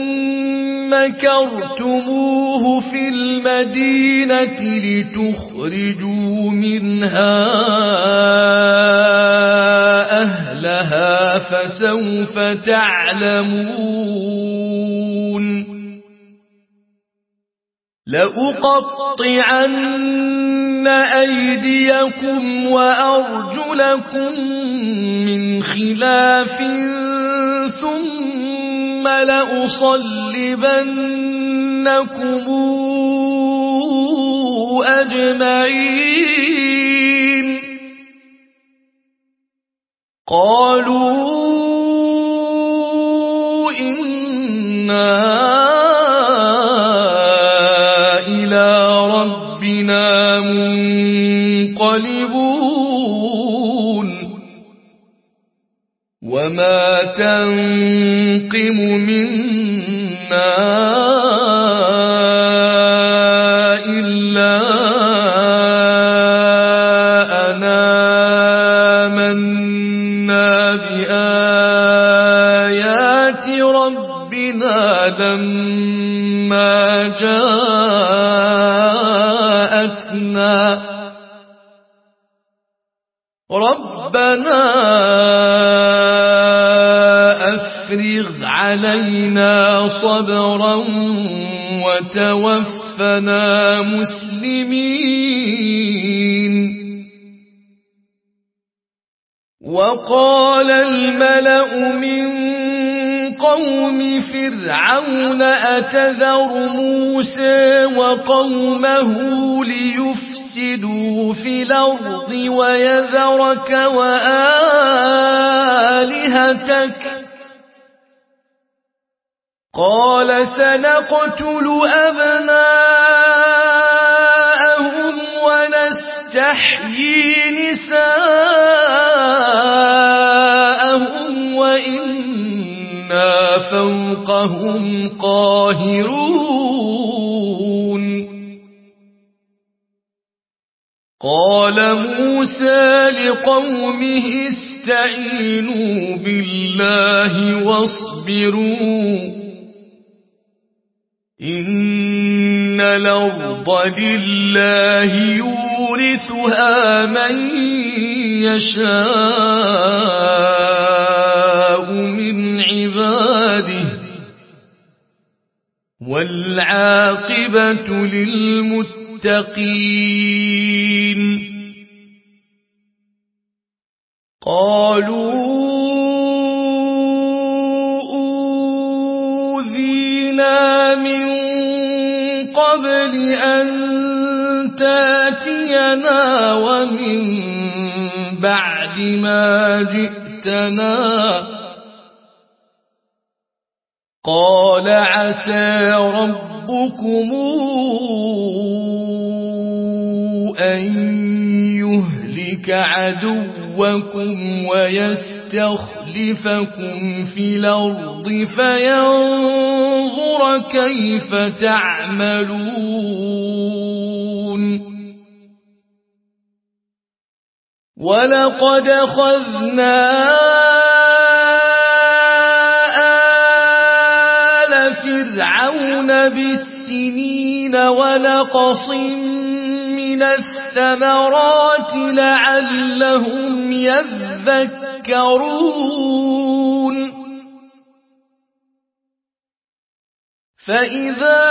مكرتموه في المدينة لتخرجوا منها أهلها فسوف تعلمون لأقطعن أيديكم وأرجلكم من خلاف ثم لأصلبنكم أجمعين قالوا إنا ربنا منقلبون وما تنقم منا إلا أن آمنا بآيات ربنا لما جاءتنا ربنا أفرغ علينا صبرا وتوفنا مسلمين وقال الملأ من قوم فرعون أتذر موسى وقومه ليفسدوا يفسدوا في الأرض ويذرك وآلهتك قال سنقتل أبناءهم ونستحيي نساءهم وإنا فوقهم قاهرون قال موسى لقومه استعينوا بالله واصبروا إن الأرض لله يورثها من يشاء من عباده والعاقبة للمتقين قالوا أوذينا من قبل أن تاتينا ومن بعد ما جئتنا قال عسى ربكم أن يهلك عدوكم ويستخلفكم في الأرض فينظر كيف تعملون ولقد أخذنا آل فرعون بالسنين ونقص من الثمرات لعلهم يذكرون فإذا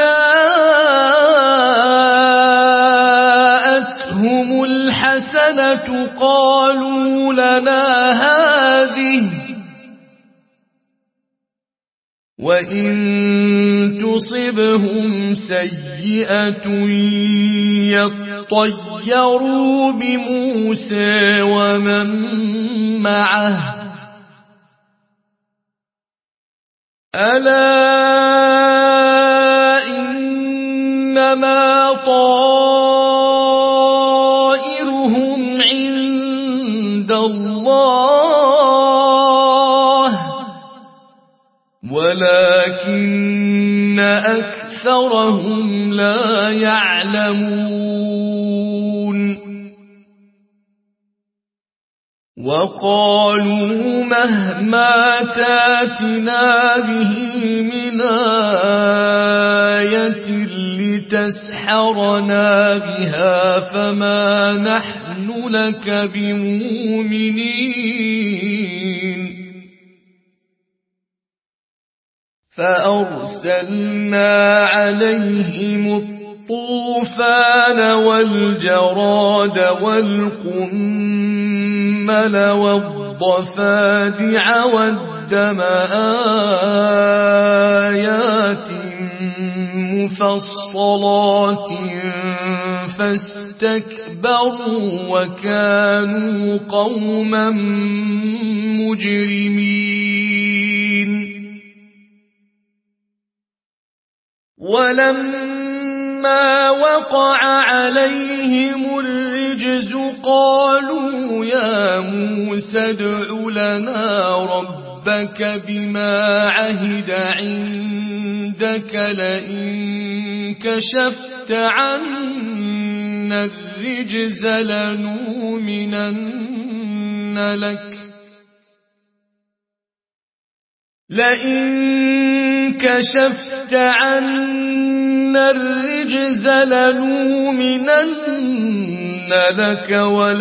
جاءتهم الحسنة قالوا لنا هذه وإن تصبهم سيئة يطيروا بموسى ومن معه ألا إنما طائرهم عند الله ولكن أكثرهم لا يعلمون وقالوا مهما تاتنا به من آية لتسحرنا بها فما نحن لك بمؤمنين فأرسلنا عليهم الطوفان والجراد والقمل والضفادع والدم آيات مفصلات فاستكبروا وكانوا قوما مجرمين ولما وقع عليهم الرجز قالوا يا موسى ادع لنا ربك بما عهد عندك لئن كشفت عنا الرجز لنؤمنن لك لئن كشفت عنا الرجز لنؤمنن لك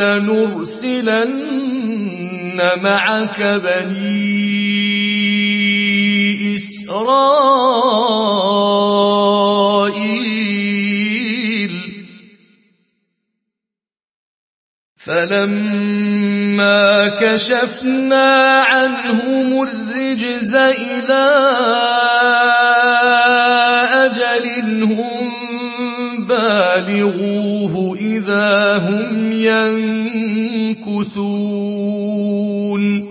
ولنرسلن معك بني إسرائيل فلما كشفنا عنهم الرجز إلى أجل هم بالغوه فإذا هم ينكثون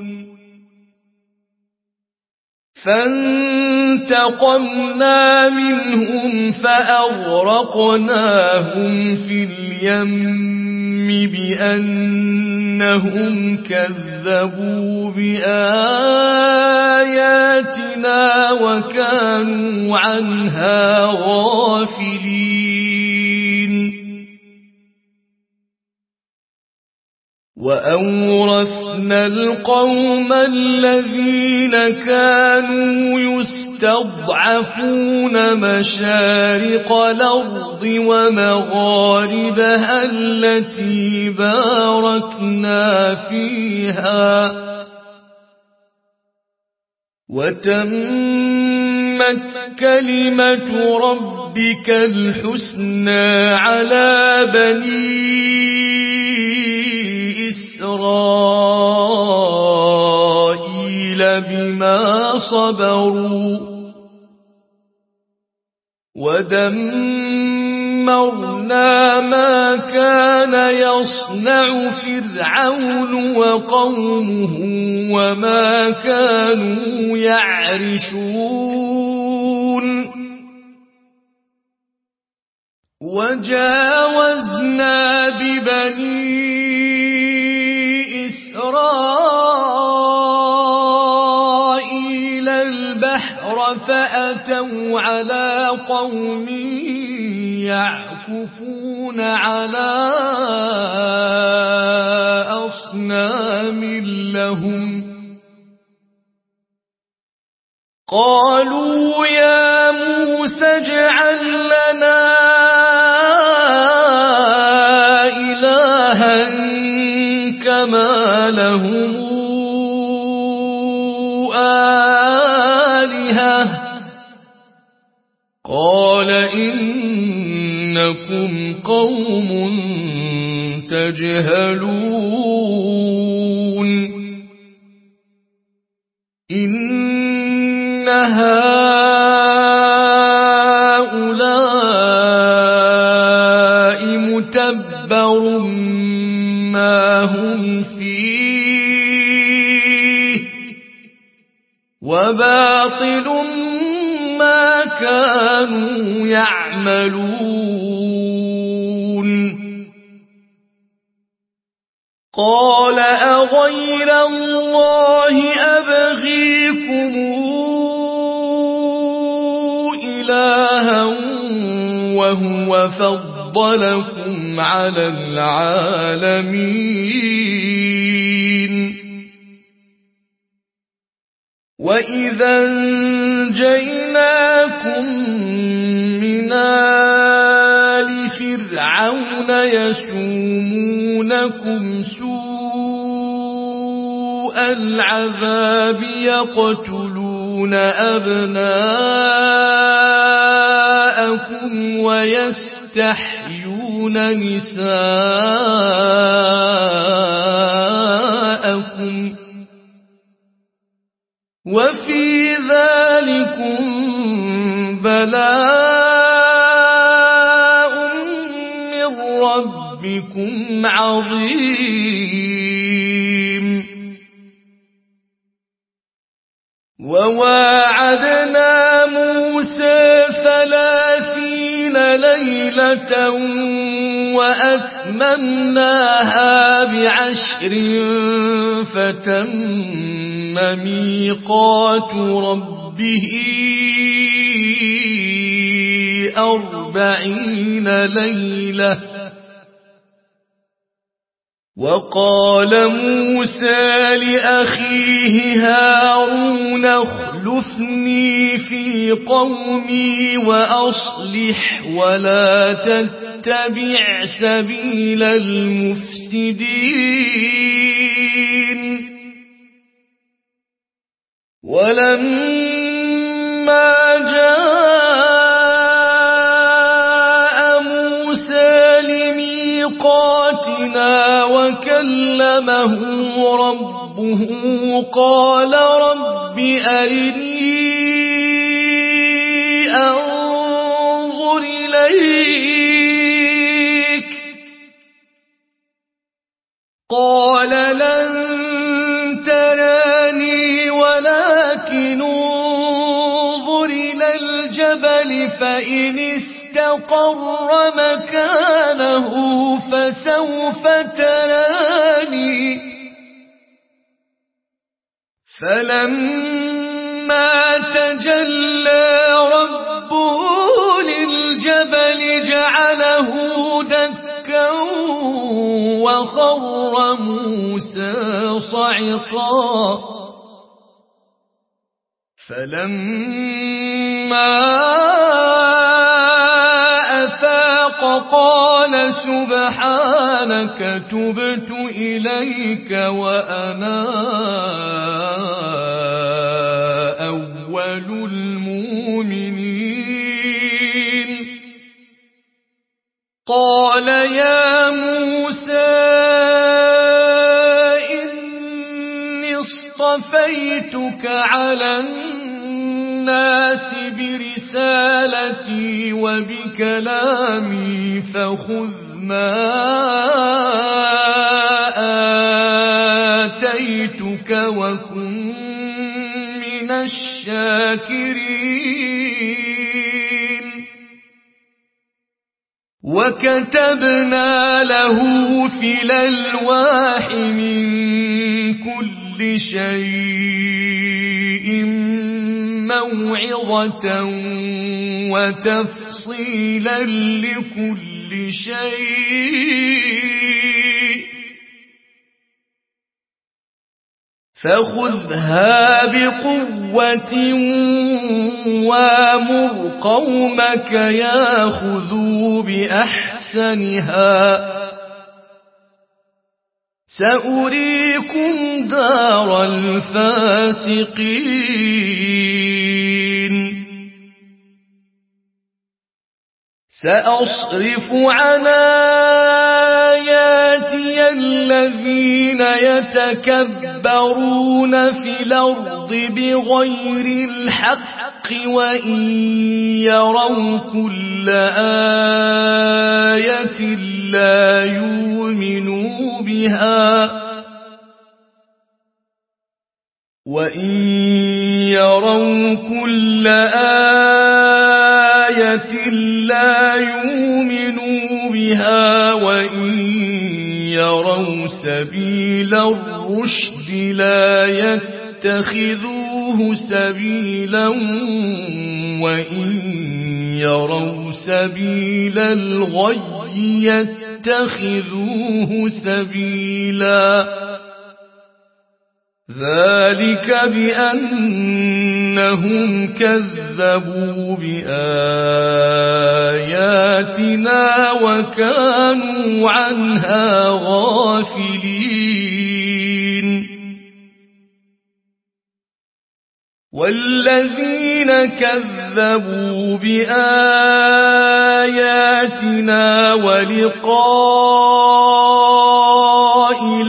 فانتقمنا منهم فأغرقناهم في اليم بأنهم كذبوا بآياتنا وكانوا عنها غافلين وأورثنا القوم الذين كانوا يستضعفون مشارق الأرض ومغاربها التي باركنا فيها وتمت كلمة ربك الحسنى على بني إسرائيل بما صبروا ودمرنا ما كان يصنع فرعون وقومه وما كانوا يعرشون وجاوزنا ببني إسرائيل البحر فأتوا على قوم يعكفون على أصنام لهم قالوا يا موسى اجعل لنا إلها كما لهم آلهة قال إنكم قوم تجهلون إن هؤلاء متبر ما هم فيه وباطل ما كانوا يعملون قال أغير الله أبغيكم إلها وهو فضلكم على العالمين وإذا أنجيناكم من آل فرعون يسومونكم سوء العذاب يقتلون أبناءكم ويستحيون نساءكم وفي ذلكم بلاء من ربكم عظيم وواعدنا موسى 30 ليلة وأتممناها ب10 فتم ميقات ربه 40 ليلة وقال موسى لأخيه هارون اخلفني في قومي وأصلح ولا تتبع سبيل المفسدين ولما جاء موسى لميقاتنا وكلمه ربه قال رب أرني أنظر إليك الجبل فإن استقر مكانه فسوف تراني فلما تجلى ربه للجبل جعله دكا وخر موسى صعقا فلما أفاق قال سبحانك تبت إليك وأنا أول المؤمنين قال يا موسى إني اصطفيتك على الناس برسالتي وبكلامي فخذ ما آتيتك وكن من الشاكرين وكتبنا له في الألواح من كل شيء موعظة وتفصيلا لكل شيء فخذها بقوة وامر قومك ياخذوا بأحسنها سأريكم دار الفاسقين سأصرف عن آياتي الذين يتكبرون في الأرض بغير الحق وإن يروا كل آية لا يؤمنوا بها وإن يروا كل آية لا يؤمنوا بها وإن يروا سبيل الرشد لا يتخذوه سبيلا وإن يروا سبيل الغي يتخذوه سبيلا ذلك بأنهم كذبوا بآياتنا وكانوا عنها غافلين والذين كذبوا بآياتنا ولقاء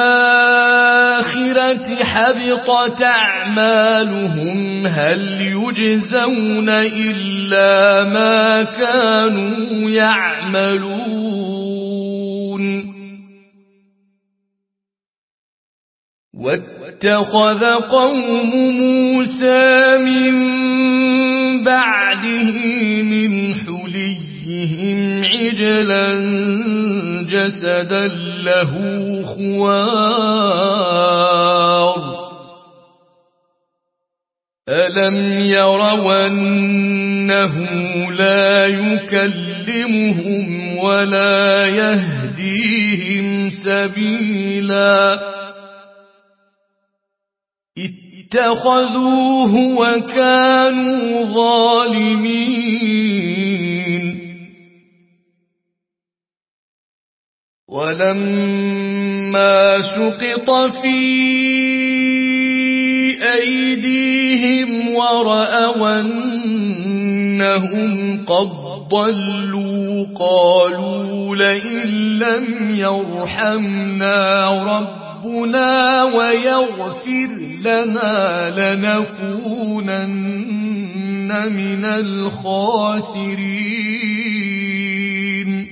الآخرة حبطت أعمالهم هل يجزون إلا ما كانوا يعملون واتخذ قوم موسى من بعده من حليهم عجلا جسدا له خوار ألم يروا أنه لا يكلمهم ولا يهديهم سبيلا اتخذوه وكانوا ظالمين ولما سقط في أيديهم ورأوا أنهم قد ضلوا قالوا لئن لم يرحمنا ربنا ويغفر لنا لنكونن من الخاسرين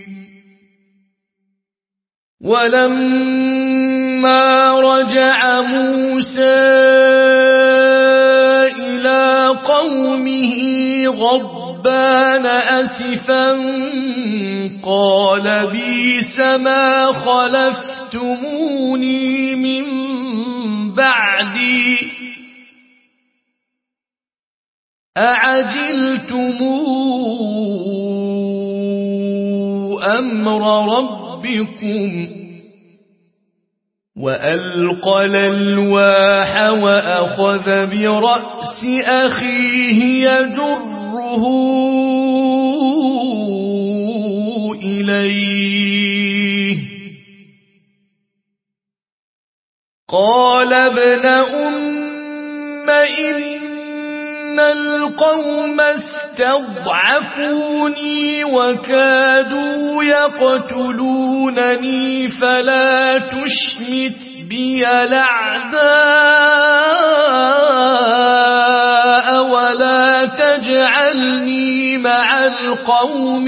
ولما رجع موسى إلى قومه غضبان غضبان أسفا قال بئس ما خلفتموني من بعدي أعجلتم أمر ربكم وألقى الألواح وأخذ برأس أخيه يجره إليه قال ابن أم إن القوم استضعفوني وكادوا يقتلونني فلا تشمت بي الأعداء ولا تجعلني مع القوم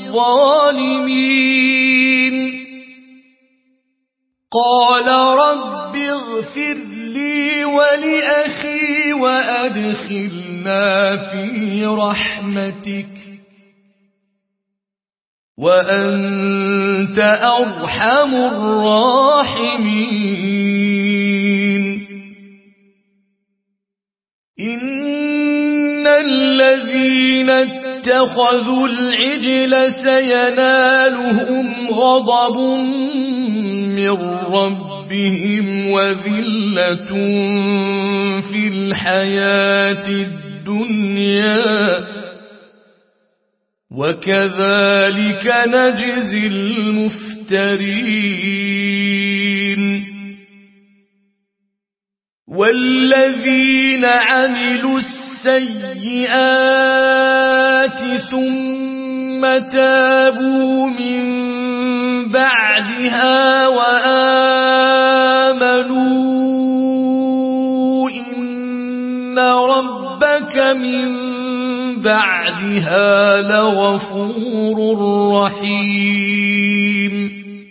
الظالمين قال رب اغفر لي ولأخي وأدخلنا في رحمتك وأنت أرحم الراحمين إن الذين اتخذوا العجل سينالهم غضب من ربهم وذلة في الحياة الدنيا وكذلك نجزي المفترين والذين عملوا السيئات ثم تابوا من بعدها وآمنوا إن ربك من بعدها لغفور رحيم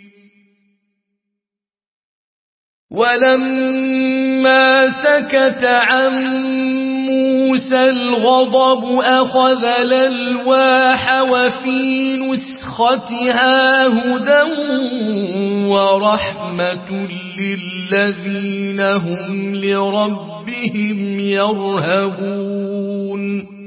ولما سكت عن موسى الغضب أخذ الألواح وفي نسختها هدى ورحمة للذين هم لربهم يرهبون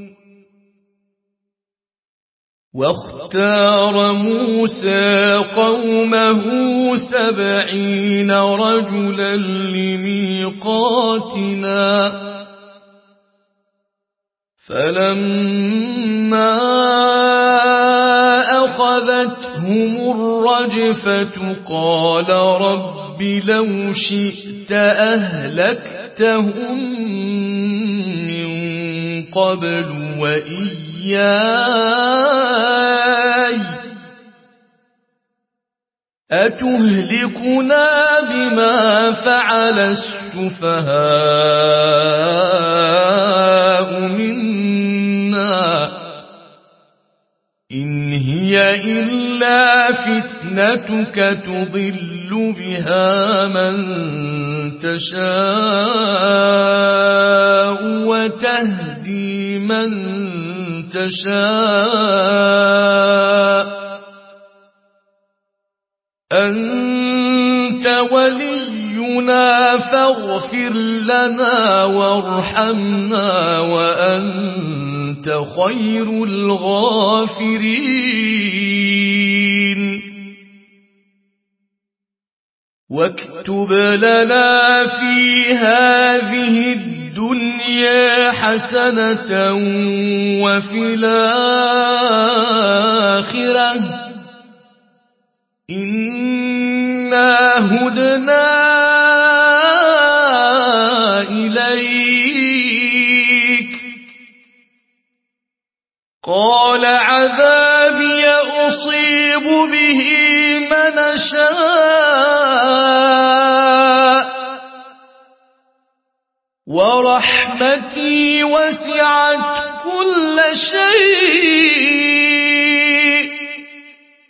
واختار موسى قومه 70 رجلا لميقاتنا فلما أخذتهم الرجفة قال رب لو شئت أهلكتهم من قبل وإياي أتهلكنا بما فعل السفهاء منا إن هي إلا فتنتك تضل بها من تشاء وتهدي من تشاء أنت ولينا فاغفر لنا وارحمنا وأنت خير الغافرين واكتب لنا في هذه الدنيا حسنة وفي الآخرة إنا هدنا إليك قال عذابي أصيب به من أشاء ورحمتي وسعت كل شيء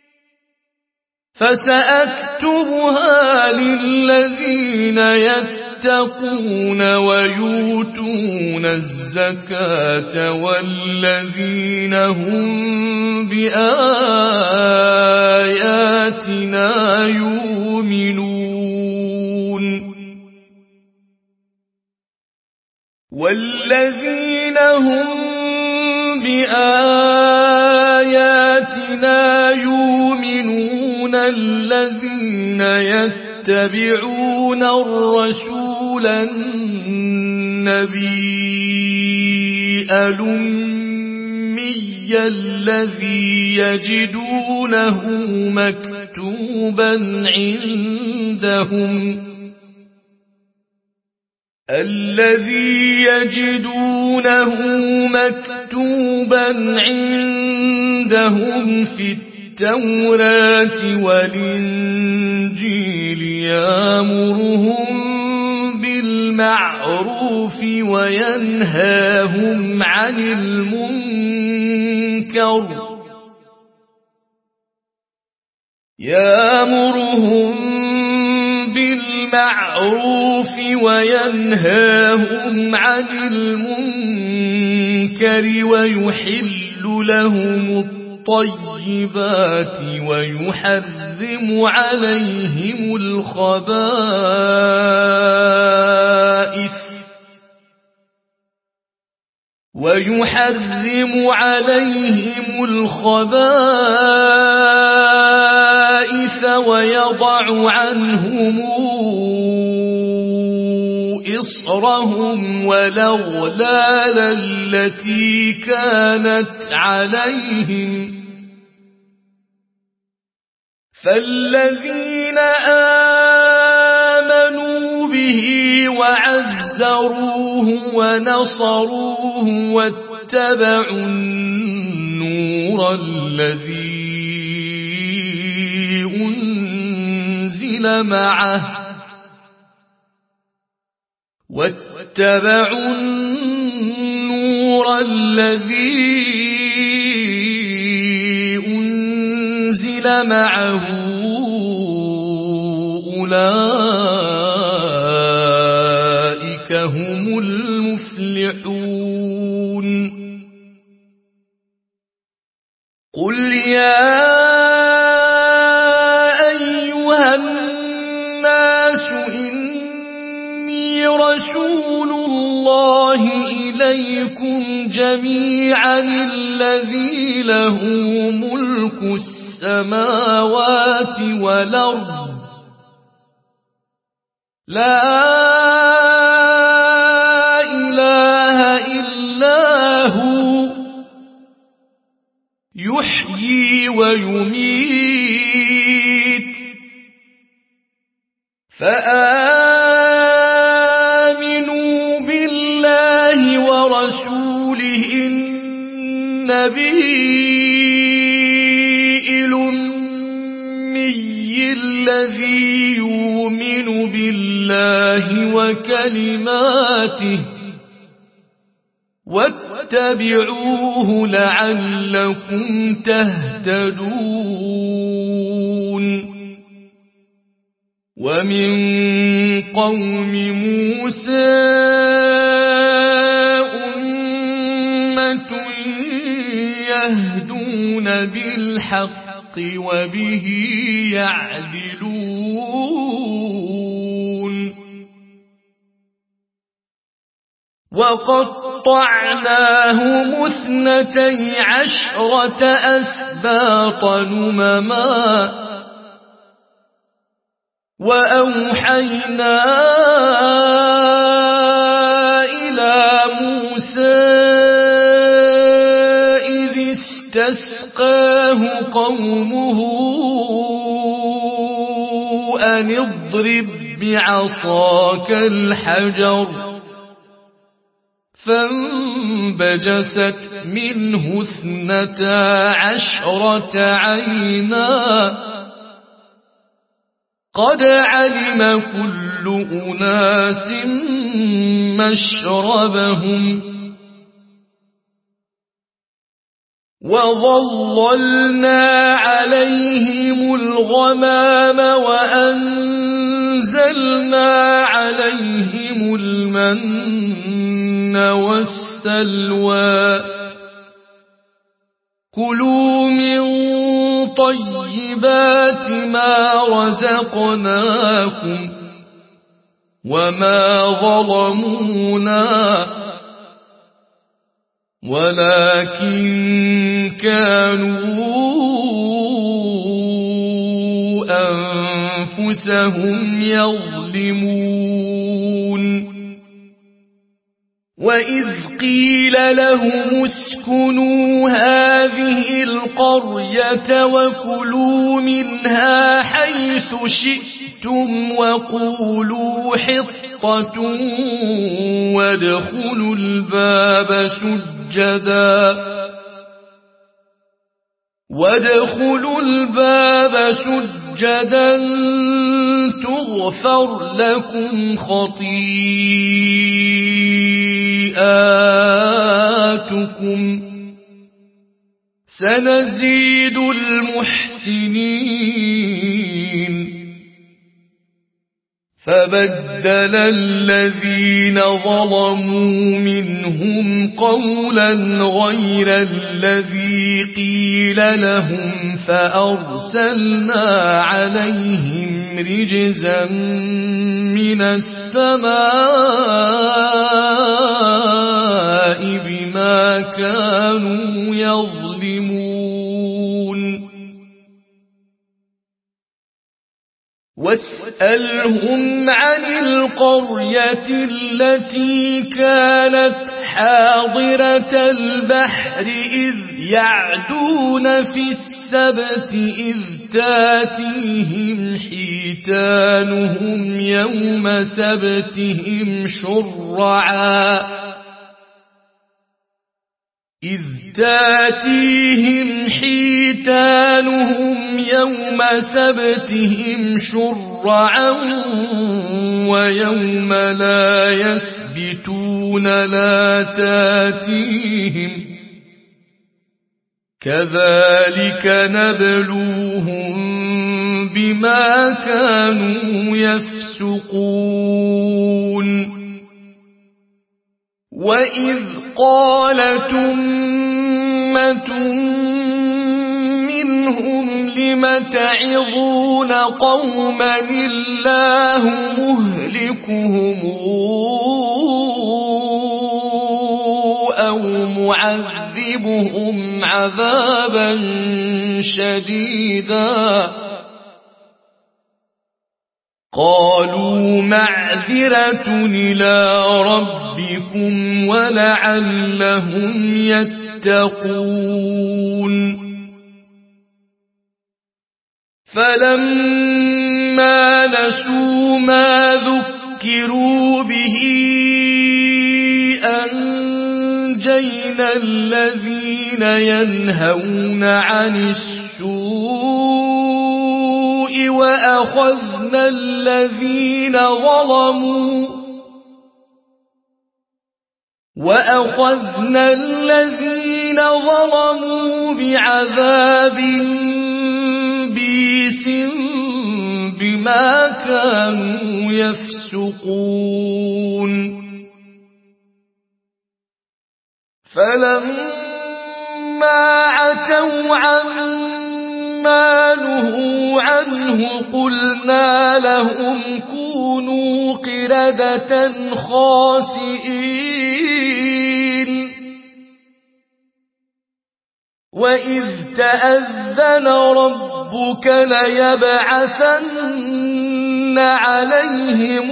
فسأكتبها للذين يتقون يتقون ويؤتون الزكاة والذين هم بآياتنا يؤمنون والذين هم بآياتنا يؤمنون الذين يتبعون الرسول النبي الأمي الذي يجدونه مكتوبا عندهم في التوراة والإنجيل يأمرهم بالمعروف وينهاهم عن المنكر ويحل لهم الطيبات ويحرم عليهم الخبائث ويضع عنهم إصرهم والأغلال التي كانت عليهم فالذين آمنوا به وعزروه ونصروه واتبعوا النور الذي أنزل معه أولئك هم المفلحون قل يا أيها الناس إني رسول الله إليكم جميعا الذي له ملك السماوات والأرض لا إله إلا هو يحيي ويميت فآمنوا بالله ورسوله النبي الأمي الذي يؤمن بالله وكلماته واتبعوه لعلكم تهتدون ومن قوم موسى أمة يهدون بالحق وبه يعدلون وقطعناهم 12 أسباط أمما وأوحينا إلى موسى إذ استسقاه قومه أن اضرب بعصاك الحجر فانبجست منه 12 عينا قد علم كل أناس مشربهم وظللنا عليهم الغمام وأنزلنا أنزلنا عليهم المن والسلوى كلوا من طيبات ما رزقناكم وما ظلمونا ولكن كانوا أنفسهم يظلمون وإذ قيل لهم اسكنوا هذه القرية وكلوا منها حيث شئتم وقولوا حطة وادخلوا الباب سجدا تغفر لكم خطيئاتكم سنزيد المحسنين فبدل الذين ظلموا منهم قولا غير الذي قيل لهم فأرسلنا عليهم رجزا من السماء بما كانوا يظلمون واسألهم عن القرية التي كانت حاضرة البحر إذ يعدون في السبت إذ تاتيهم حيتانهم يوم سبتهم شرعا ويوم لا يسبتون لا تاتيهم كذلك نبلوهم بما كانوا يفسقون وإذ قالت أمة منهم لم تعظون قوما الله مهلكهم أو معذبهم عذابا شديدا قالوا معذرة إلى ربكم ولعلهم يتقون فلما نسوا ما ذكروا به أنجينا الذين ينهون عن السوء وأخذنا الذين ظلموا بعذاب بئيس بما كانوا يفسقون فلما عتوا عما نهوا عنه قلنا لهم كونوا قردة خاسئين وإذ تأذن ربك ليبعثن عليهم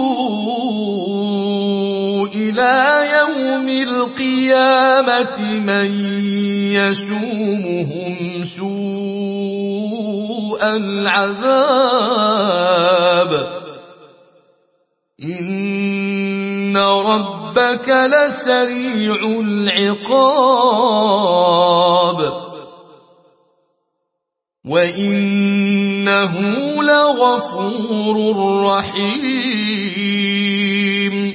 إلى يوم القيامة من يسومهم سوء العذاب إن ربك لسريع العقاب وإنه لغفور رحيم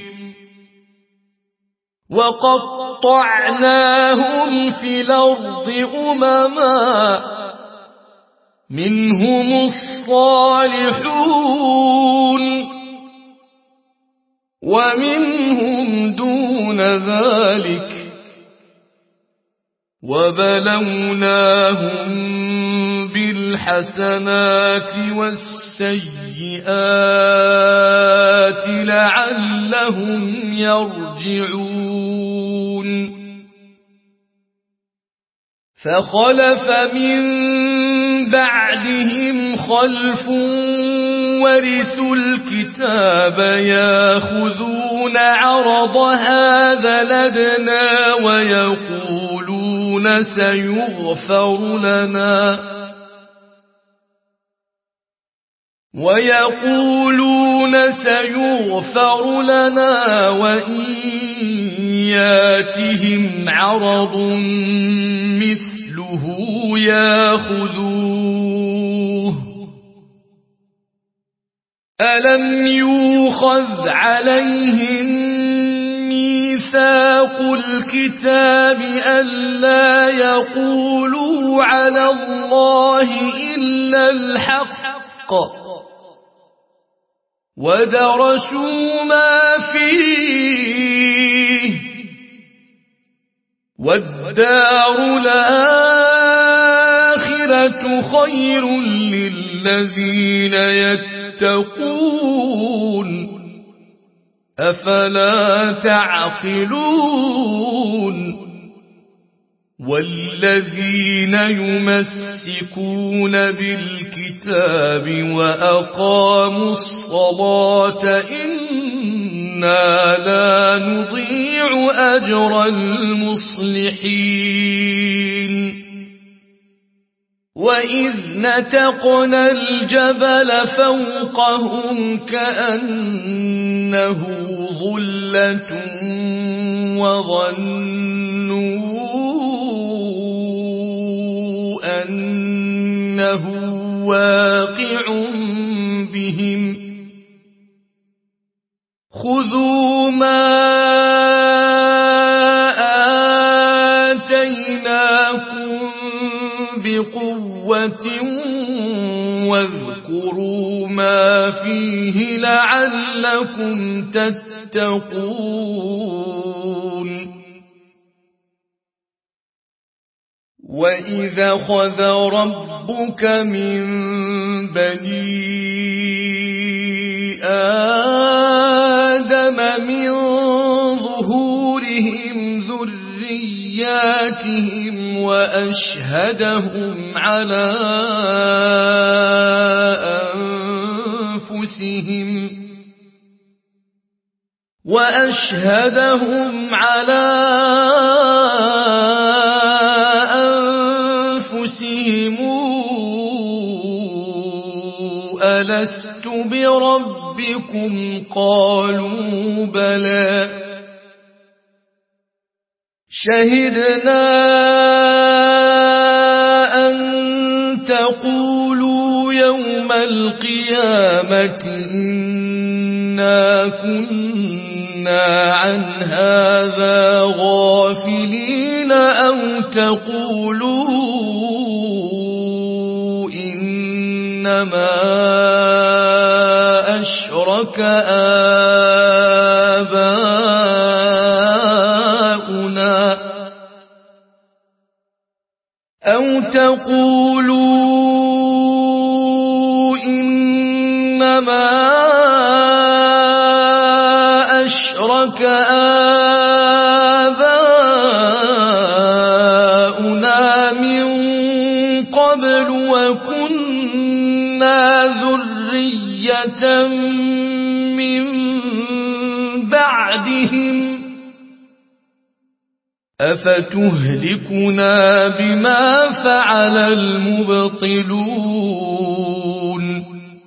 وقطعناهم في الأرض أمما منهم الصالحون ومنهم دون ذلك وبلوناهم بالحسنات والسيئات لعلهم يرجعون فخلف من بعدهم خلف ورثوا الكتاب ياخذون عرض هذا الأدنى ويقولون سيغفر لنا وإن ياتهم عرض مثله ياخذوه ألم يؤخذ عليهم ميثاق الكتاب ألا يقولوا على الله إلا الحق ودرسوا ما فيه والدار الآخرة خير للذين يتقون أفلا تعقلون والذين يمسكون بالكتاب وأقاموا الصلاة إنا لا نضيع أجر المصلحين وإذ نتقنا الجبل فوقهم كأنه ظلة وظنوا أنه واقع بهم خذوا ما آتيناكم بقوة واذكروا ما فيه لعلكم تتقون وإذا خذ ربك من بني آدم من ظهورهم ذرياتهم وأشهدهم على أنفسهم ألست بربكم قالوا بلى شهدنا أن تقولوا يوم القيامة إنا كنا عن هذا غافلين أو تقولوا إنما أشرك آباؤنا أو تقولوا إنما أشرك آباؤنا من قبل وكنا ذرية من بعدهم أفتهلكنا بما فعل المبطلون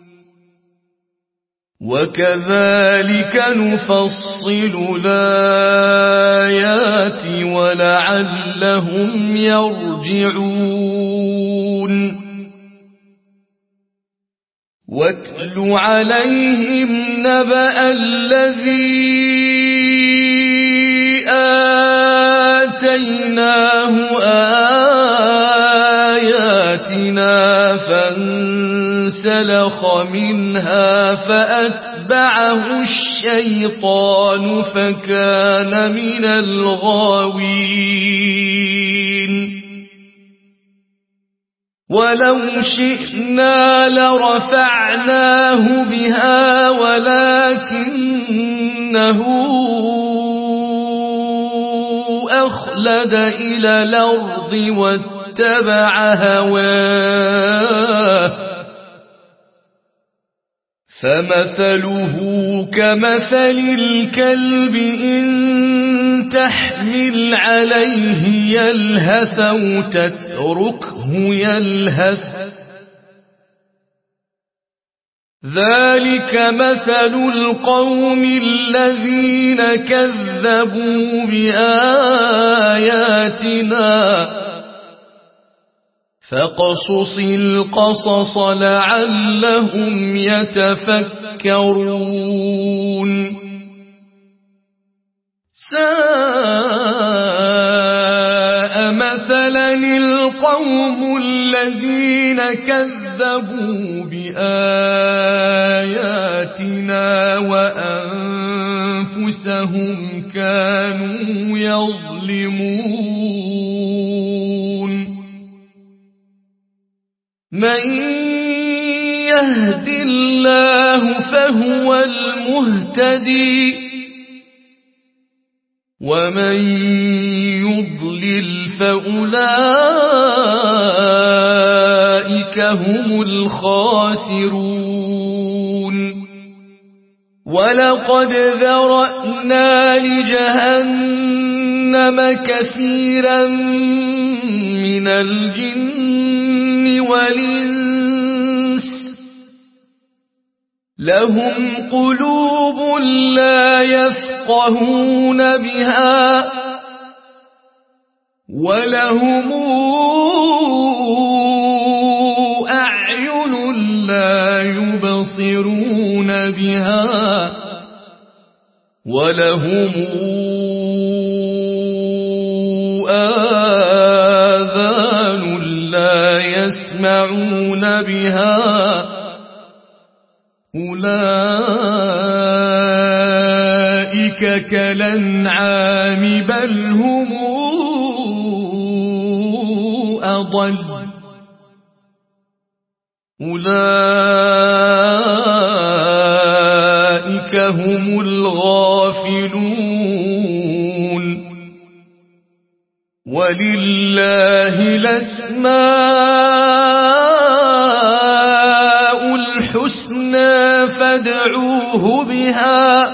وكذلك نفصل الآيات ولعلهم يرجعون واتل عليهم نبأ الذي آتيناه آياتنا فانسلخ منها فأتبعه الشيطان فكان من الغاوين ولو شئنا لرفعناه بها ولكنه أخلد إلى الأرض واتبع هواه فمثله كمثل الكلب إن تحمل عليه يلهث أو تتركه يلهث ذلك مثل القوم الذين كذبوا بآياتنا فاقصص القصص لعلهم يتفكرون ساء مثلا القوم الذين كذبوا بآياتنا وأنفسهم كانوا يظلمون من يهد الله فهو المهتدي ومن يضلل فأولئك هم الخاسرون ولقد ذرأنا لجهنم كثيرا من الجن والإنس لهم قلوب لا يفقهون بها ولهم أعين لا يبصرون بها ولهم آذان لا يسمعون بها أولئك كالأنعام بل هم أضل أولئك هم الغافلون ولله الأسماء الحسنى فادعوه بها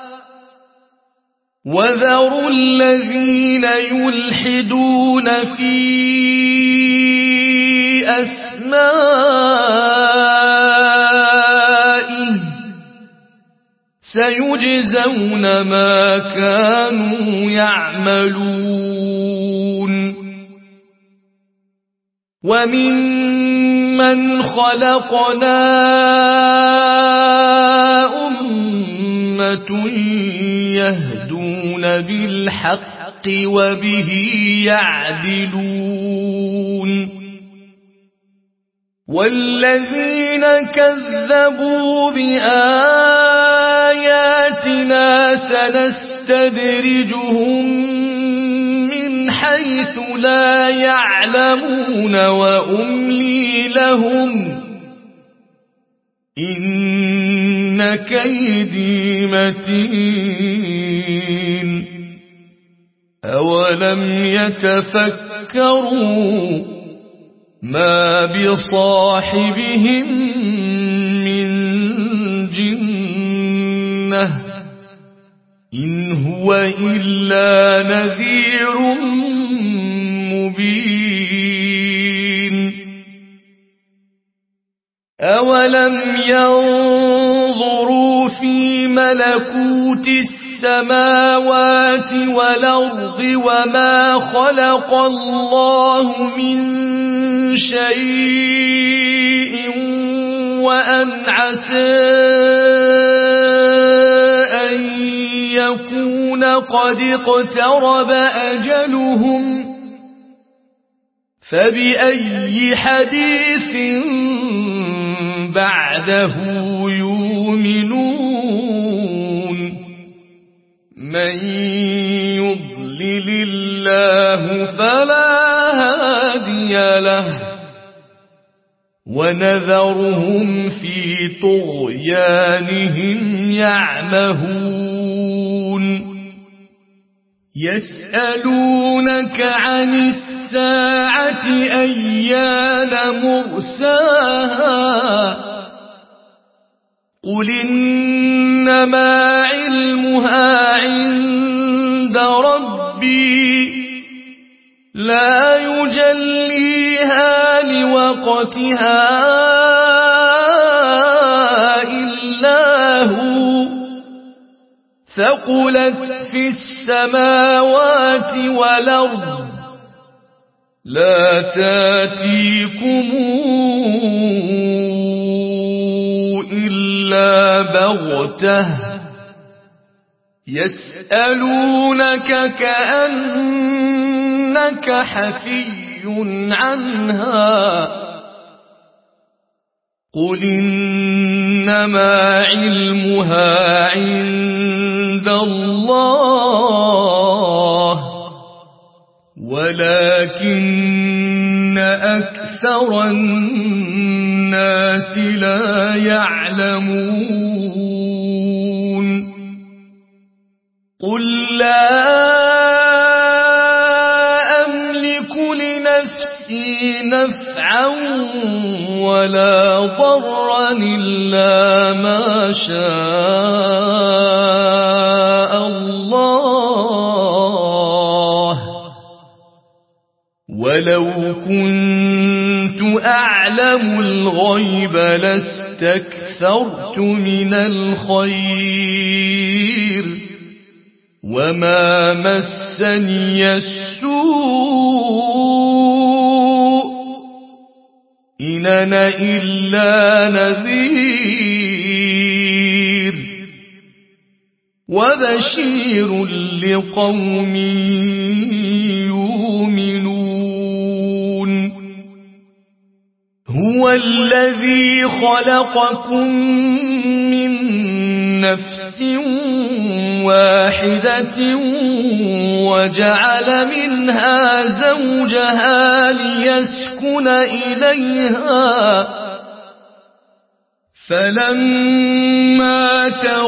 وذروا الذين يلحدون في أسمائه سيجزون ما كانوا يعملون وممن خلقنا أمة يهدون بالحق وبه يعدلون والذين كذبوا بآياتنا سنستدرجهم من حيث لا يعلمون وأملي لهم إن كيدي متين أولم يتفكروا ما بصاحبهم من جنة إن هو إلا نذير مبين أولم ينظروا في ملكوت السماوات والأرض وما خلق الله من شيء وأن عسى أن يكون قد اقترب أجلهم فبأي حديث بعده يؤمنون من يضلل الله فلا هادي له ونذرهم في طغيانهم يعمهون يسألونك عن الساعة أيان مرساها قل إنما علمها عند ربي لا يجليها لوقتها إلا هو ثقلت في السماوات والأرض لا تاتيكم إلا بغتة يسألونك كأنك حفي عنها قل إنما علمها عند الله ولكن أكثر الناس لا يعلمون قل لا أملك لنفسي نفعا ولا ضرا إلا ما شاء الله ولو كنت أعلم الغيب لاستكثرت من الخير وما مسني السوء إن أنا إلا نذير وبشير لقوم يؤمنون هو الذي خلقكم من نفس واحدة وجعل منها زوجها ليسكن إليها فلما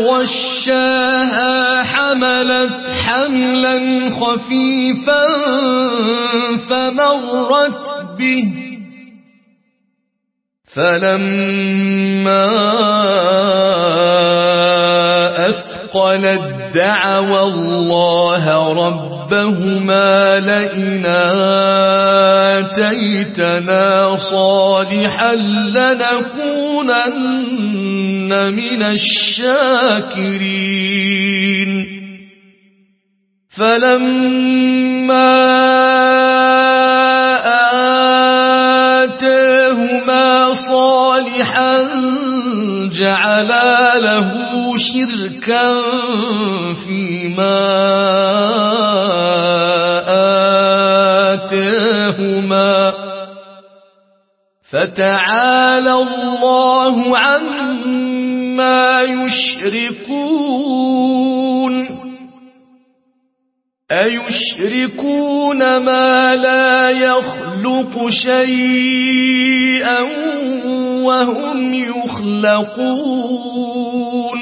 تغشاها حملت حملا خفيفا فمرت به فلما أثقلت دعوا الله ربهما لئن آتيتنا صالحا لنكونن من الشاكرين فلما آتاهما صالحا جعلا له شركا فيما آتاهما فتعالى الله عما يشركون أيشركون ما لا يخلق شيئا وهم يخلقون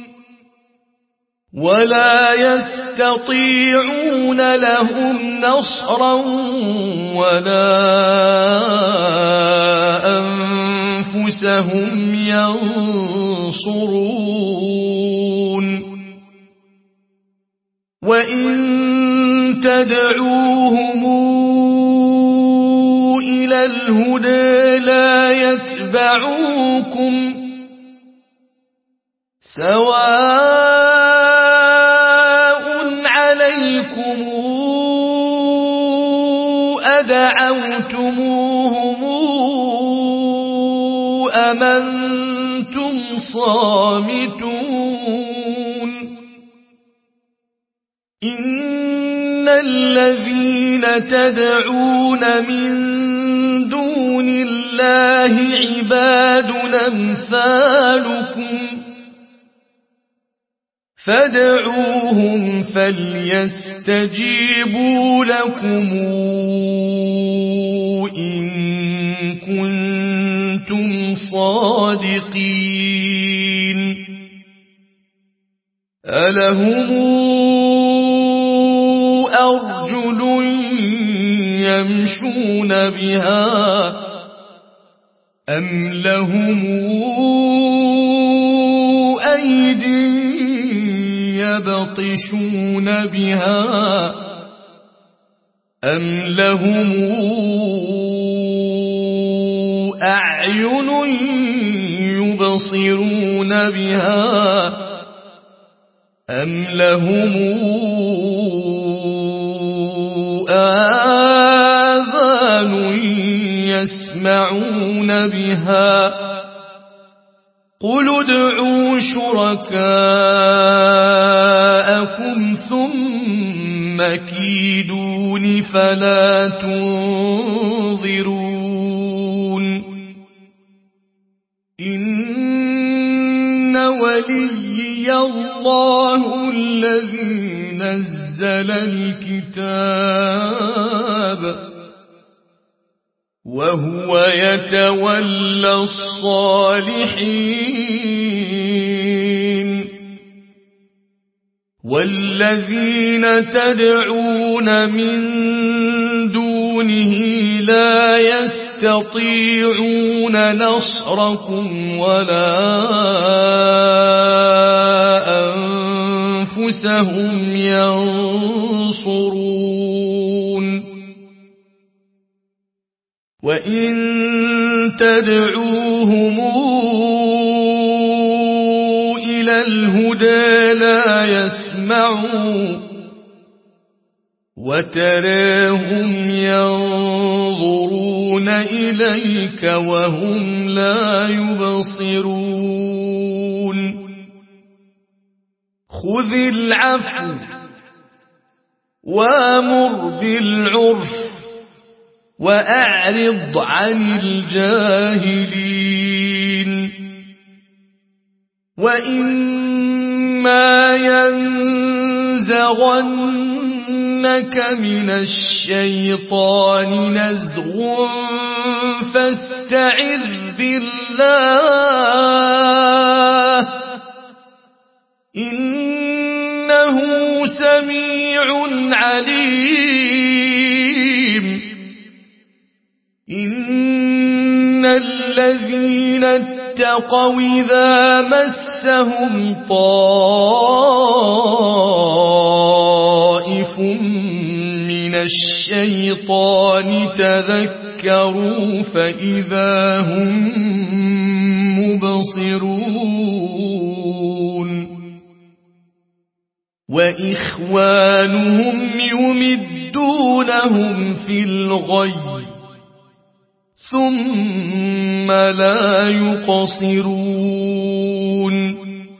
ولا يستطيعون لهم نصرا ولا أنفسهم ينصرون وإن تدعوهم إلى الهدى لا يتبعوكم سواء عليكم أدعوتموهم أم أنتم صامتون الذين تدعون من دون الله عباد أمثالكم فادعوهم فليستجيبوا لكم إن كنتم صادقين ألهم أرجل يمشون بها أم لهم أيد يبطشون بها أم لهم أعين يبصرون بها أم لهم آذان يسمعون بها قل ادعوا شركاءكم ثم كيدون فلا تنظرون إن وليي الله الذي نزل الكتاب وهو يتولى الصالحين والذين تدعون من دونه لا يستطيعون نصركم ولا أنفسهم ينصرون وإن تدعوهم إلى الهدى لا يسمعوا وتراهم ينظرون إليك وهم لا يبصرون خذ العفو وامر بالعرف وأعرض عن الجاهلين وإما ينزغنك من الشيطان نزغ فاستعذ بالله إنه سميع عليم إن الذين اتقوا إذا مسهم طائف من الشيطان تذكروا فإذا هم مبصرون وإخوانهم يمدونهم في الغي ثم لا يقصرون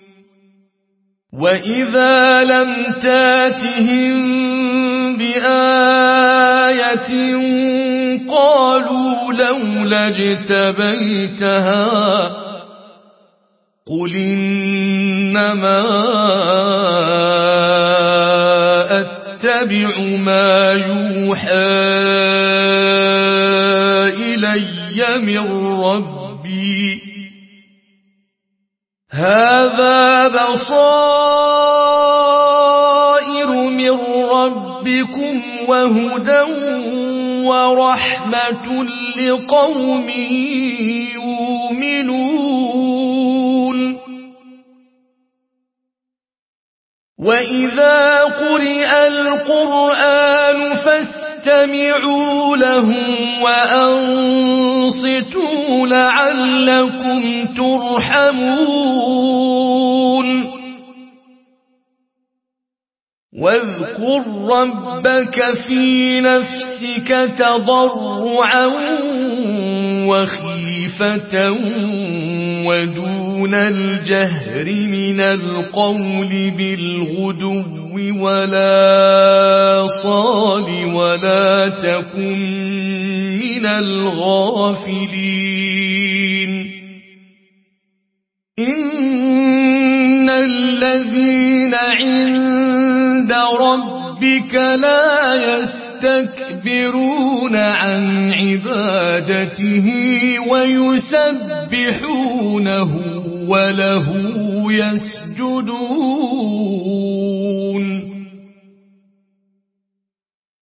وإذا لم تاتهم بآية قالوا لولا اجتبيتها قل إنما أتبع ما يوحى إلي من ربي هذا بصائر من ربكم وهدى ورحمة لقوم يؤمنون وإذا قرئ القرآن فاستمعوا له وأنصتوا لعلكم ترحمون واذكر ربك في نفسك تضرعا وخيفة ودون الجهر من القول بالغدو ولا صال ولا تكن من الغافلين إن الذين عند ربك لا يستكبرون عن عبادته ويسبحونه وله يسجدون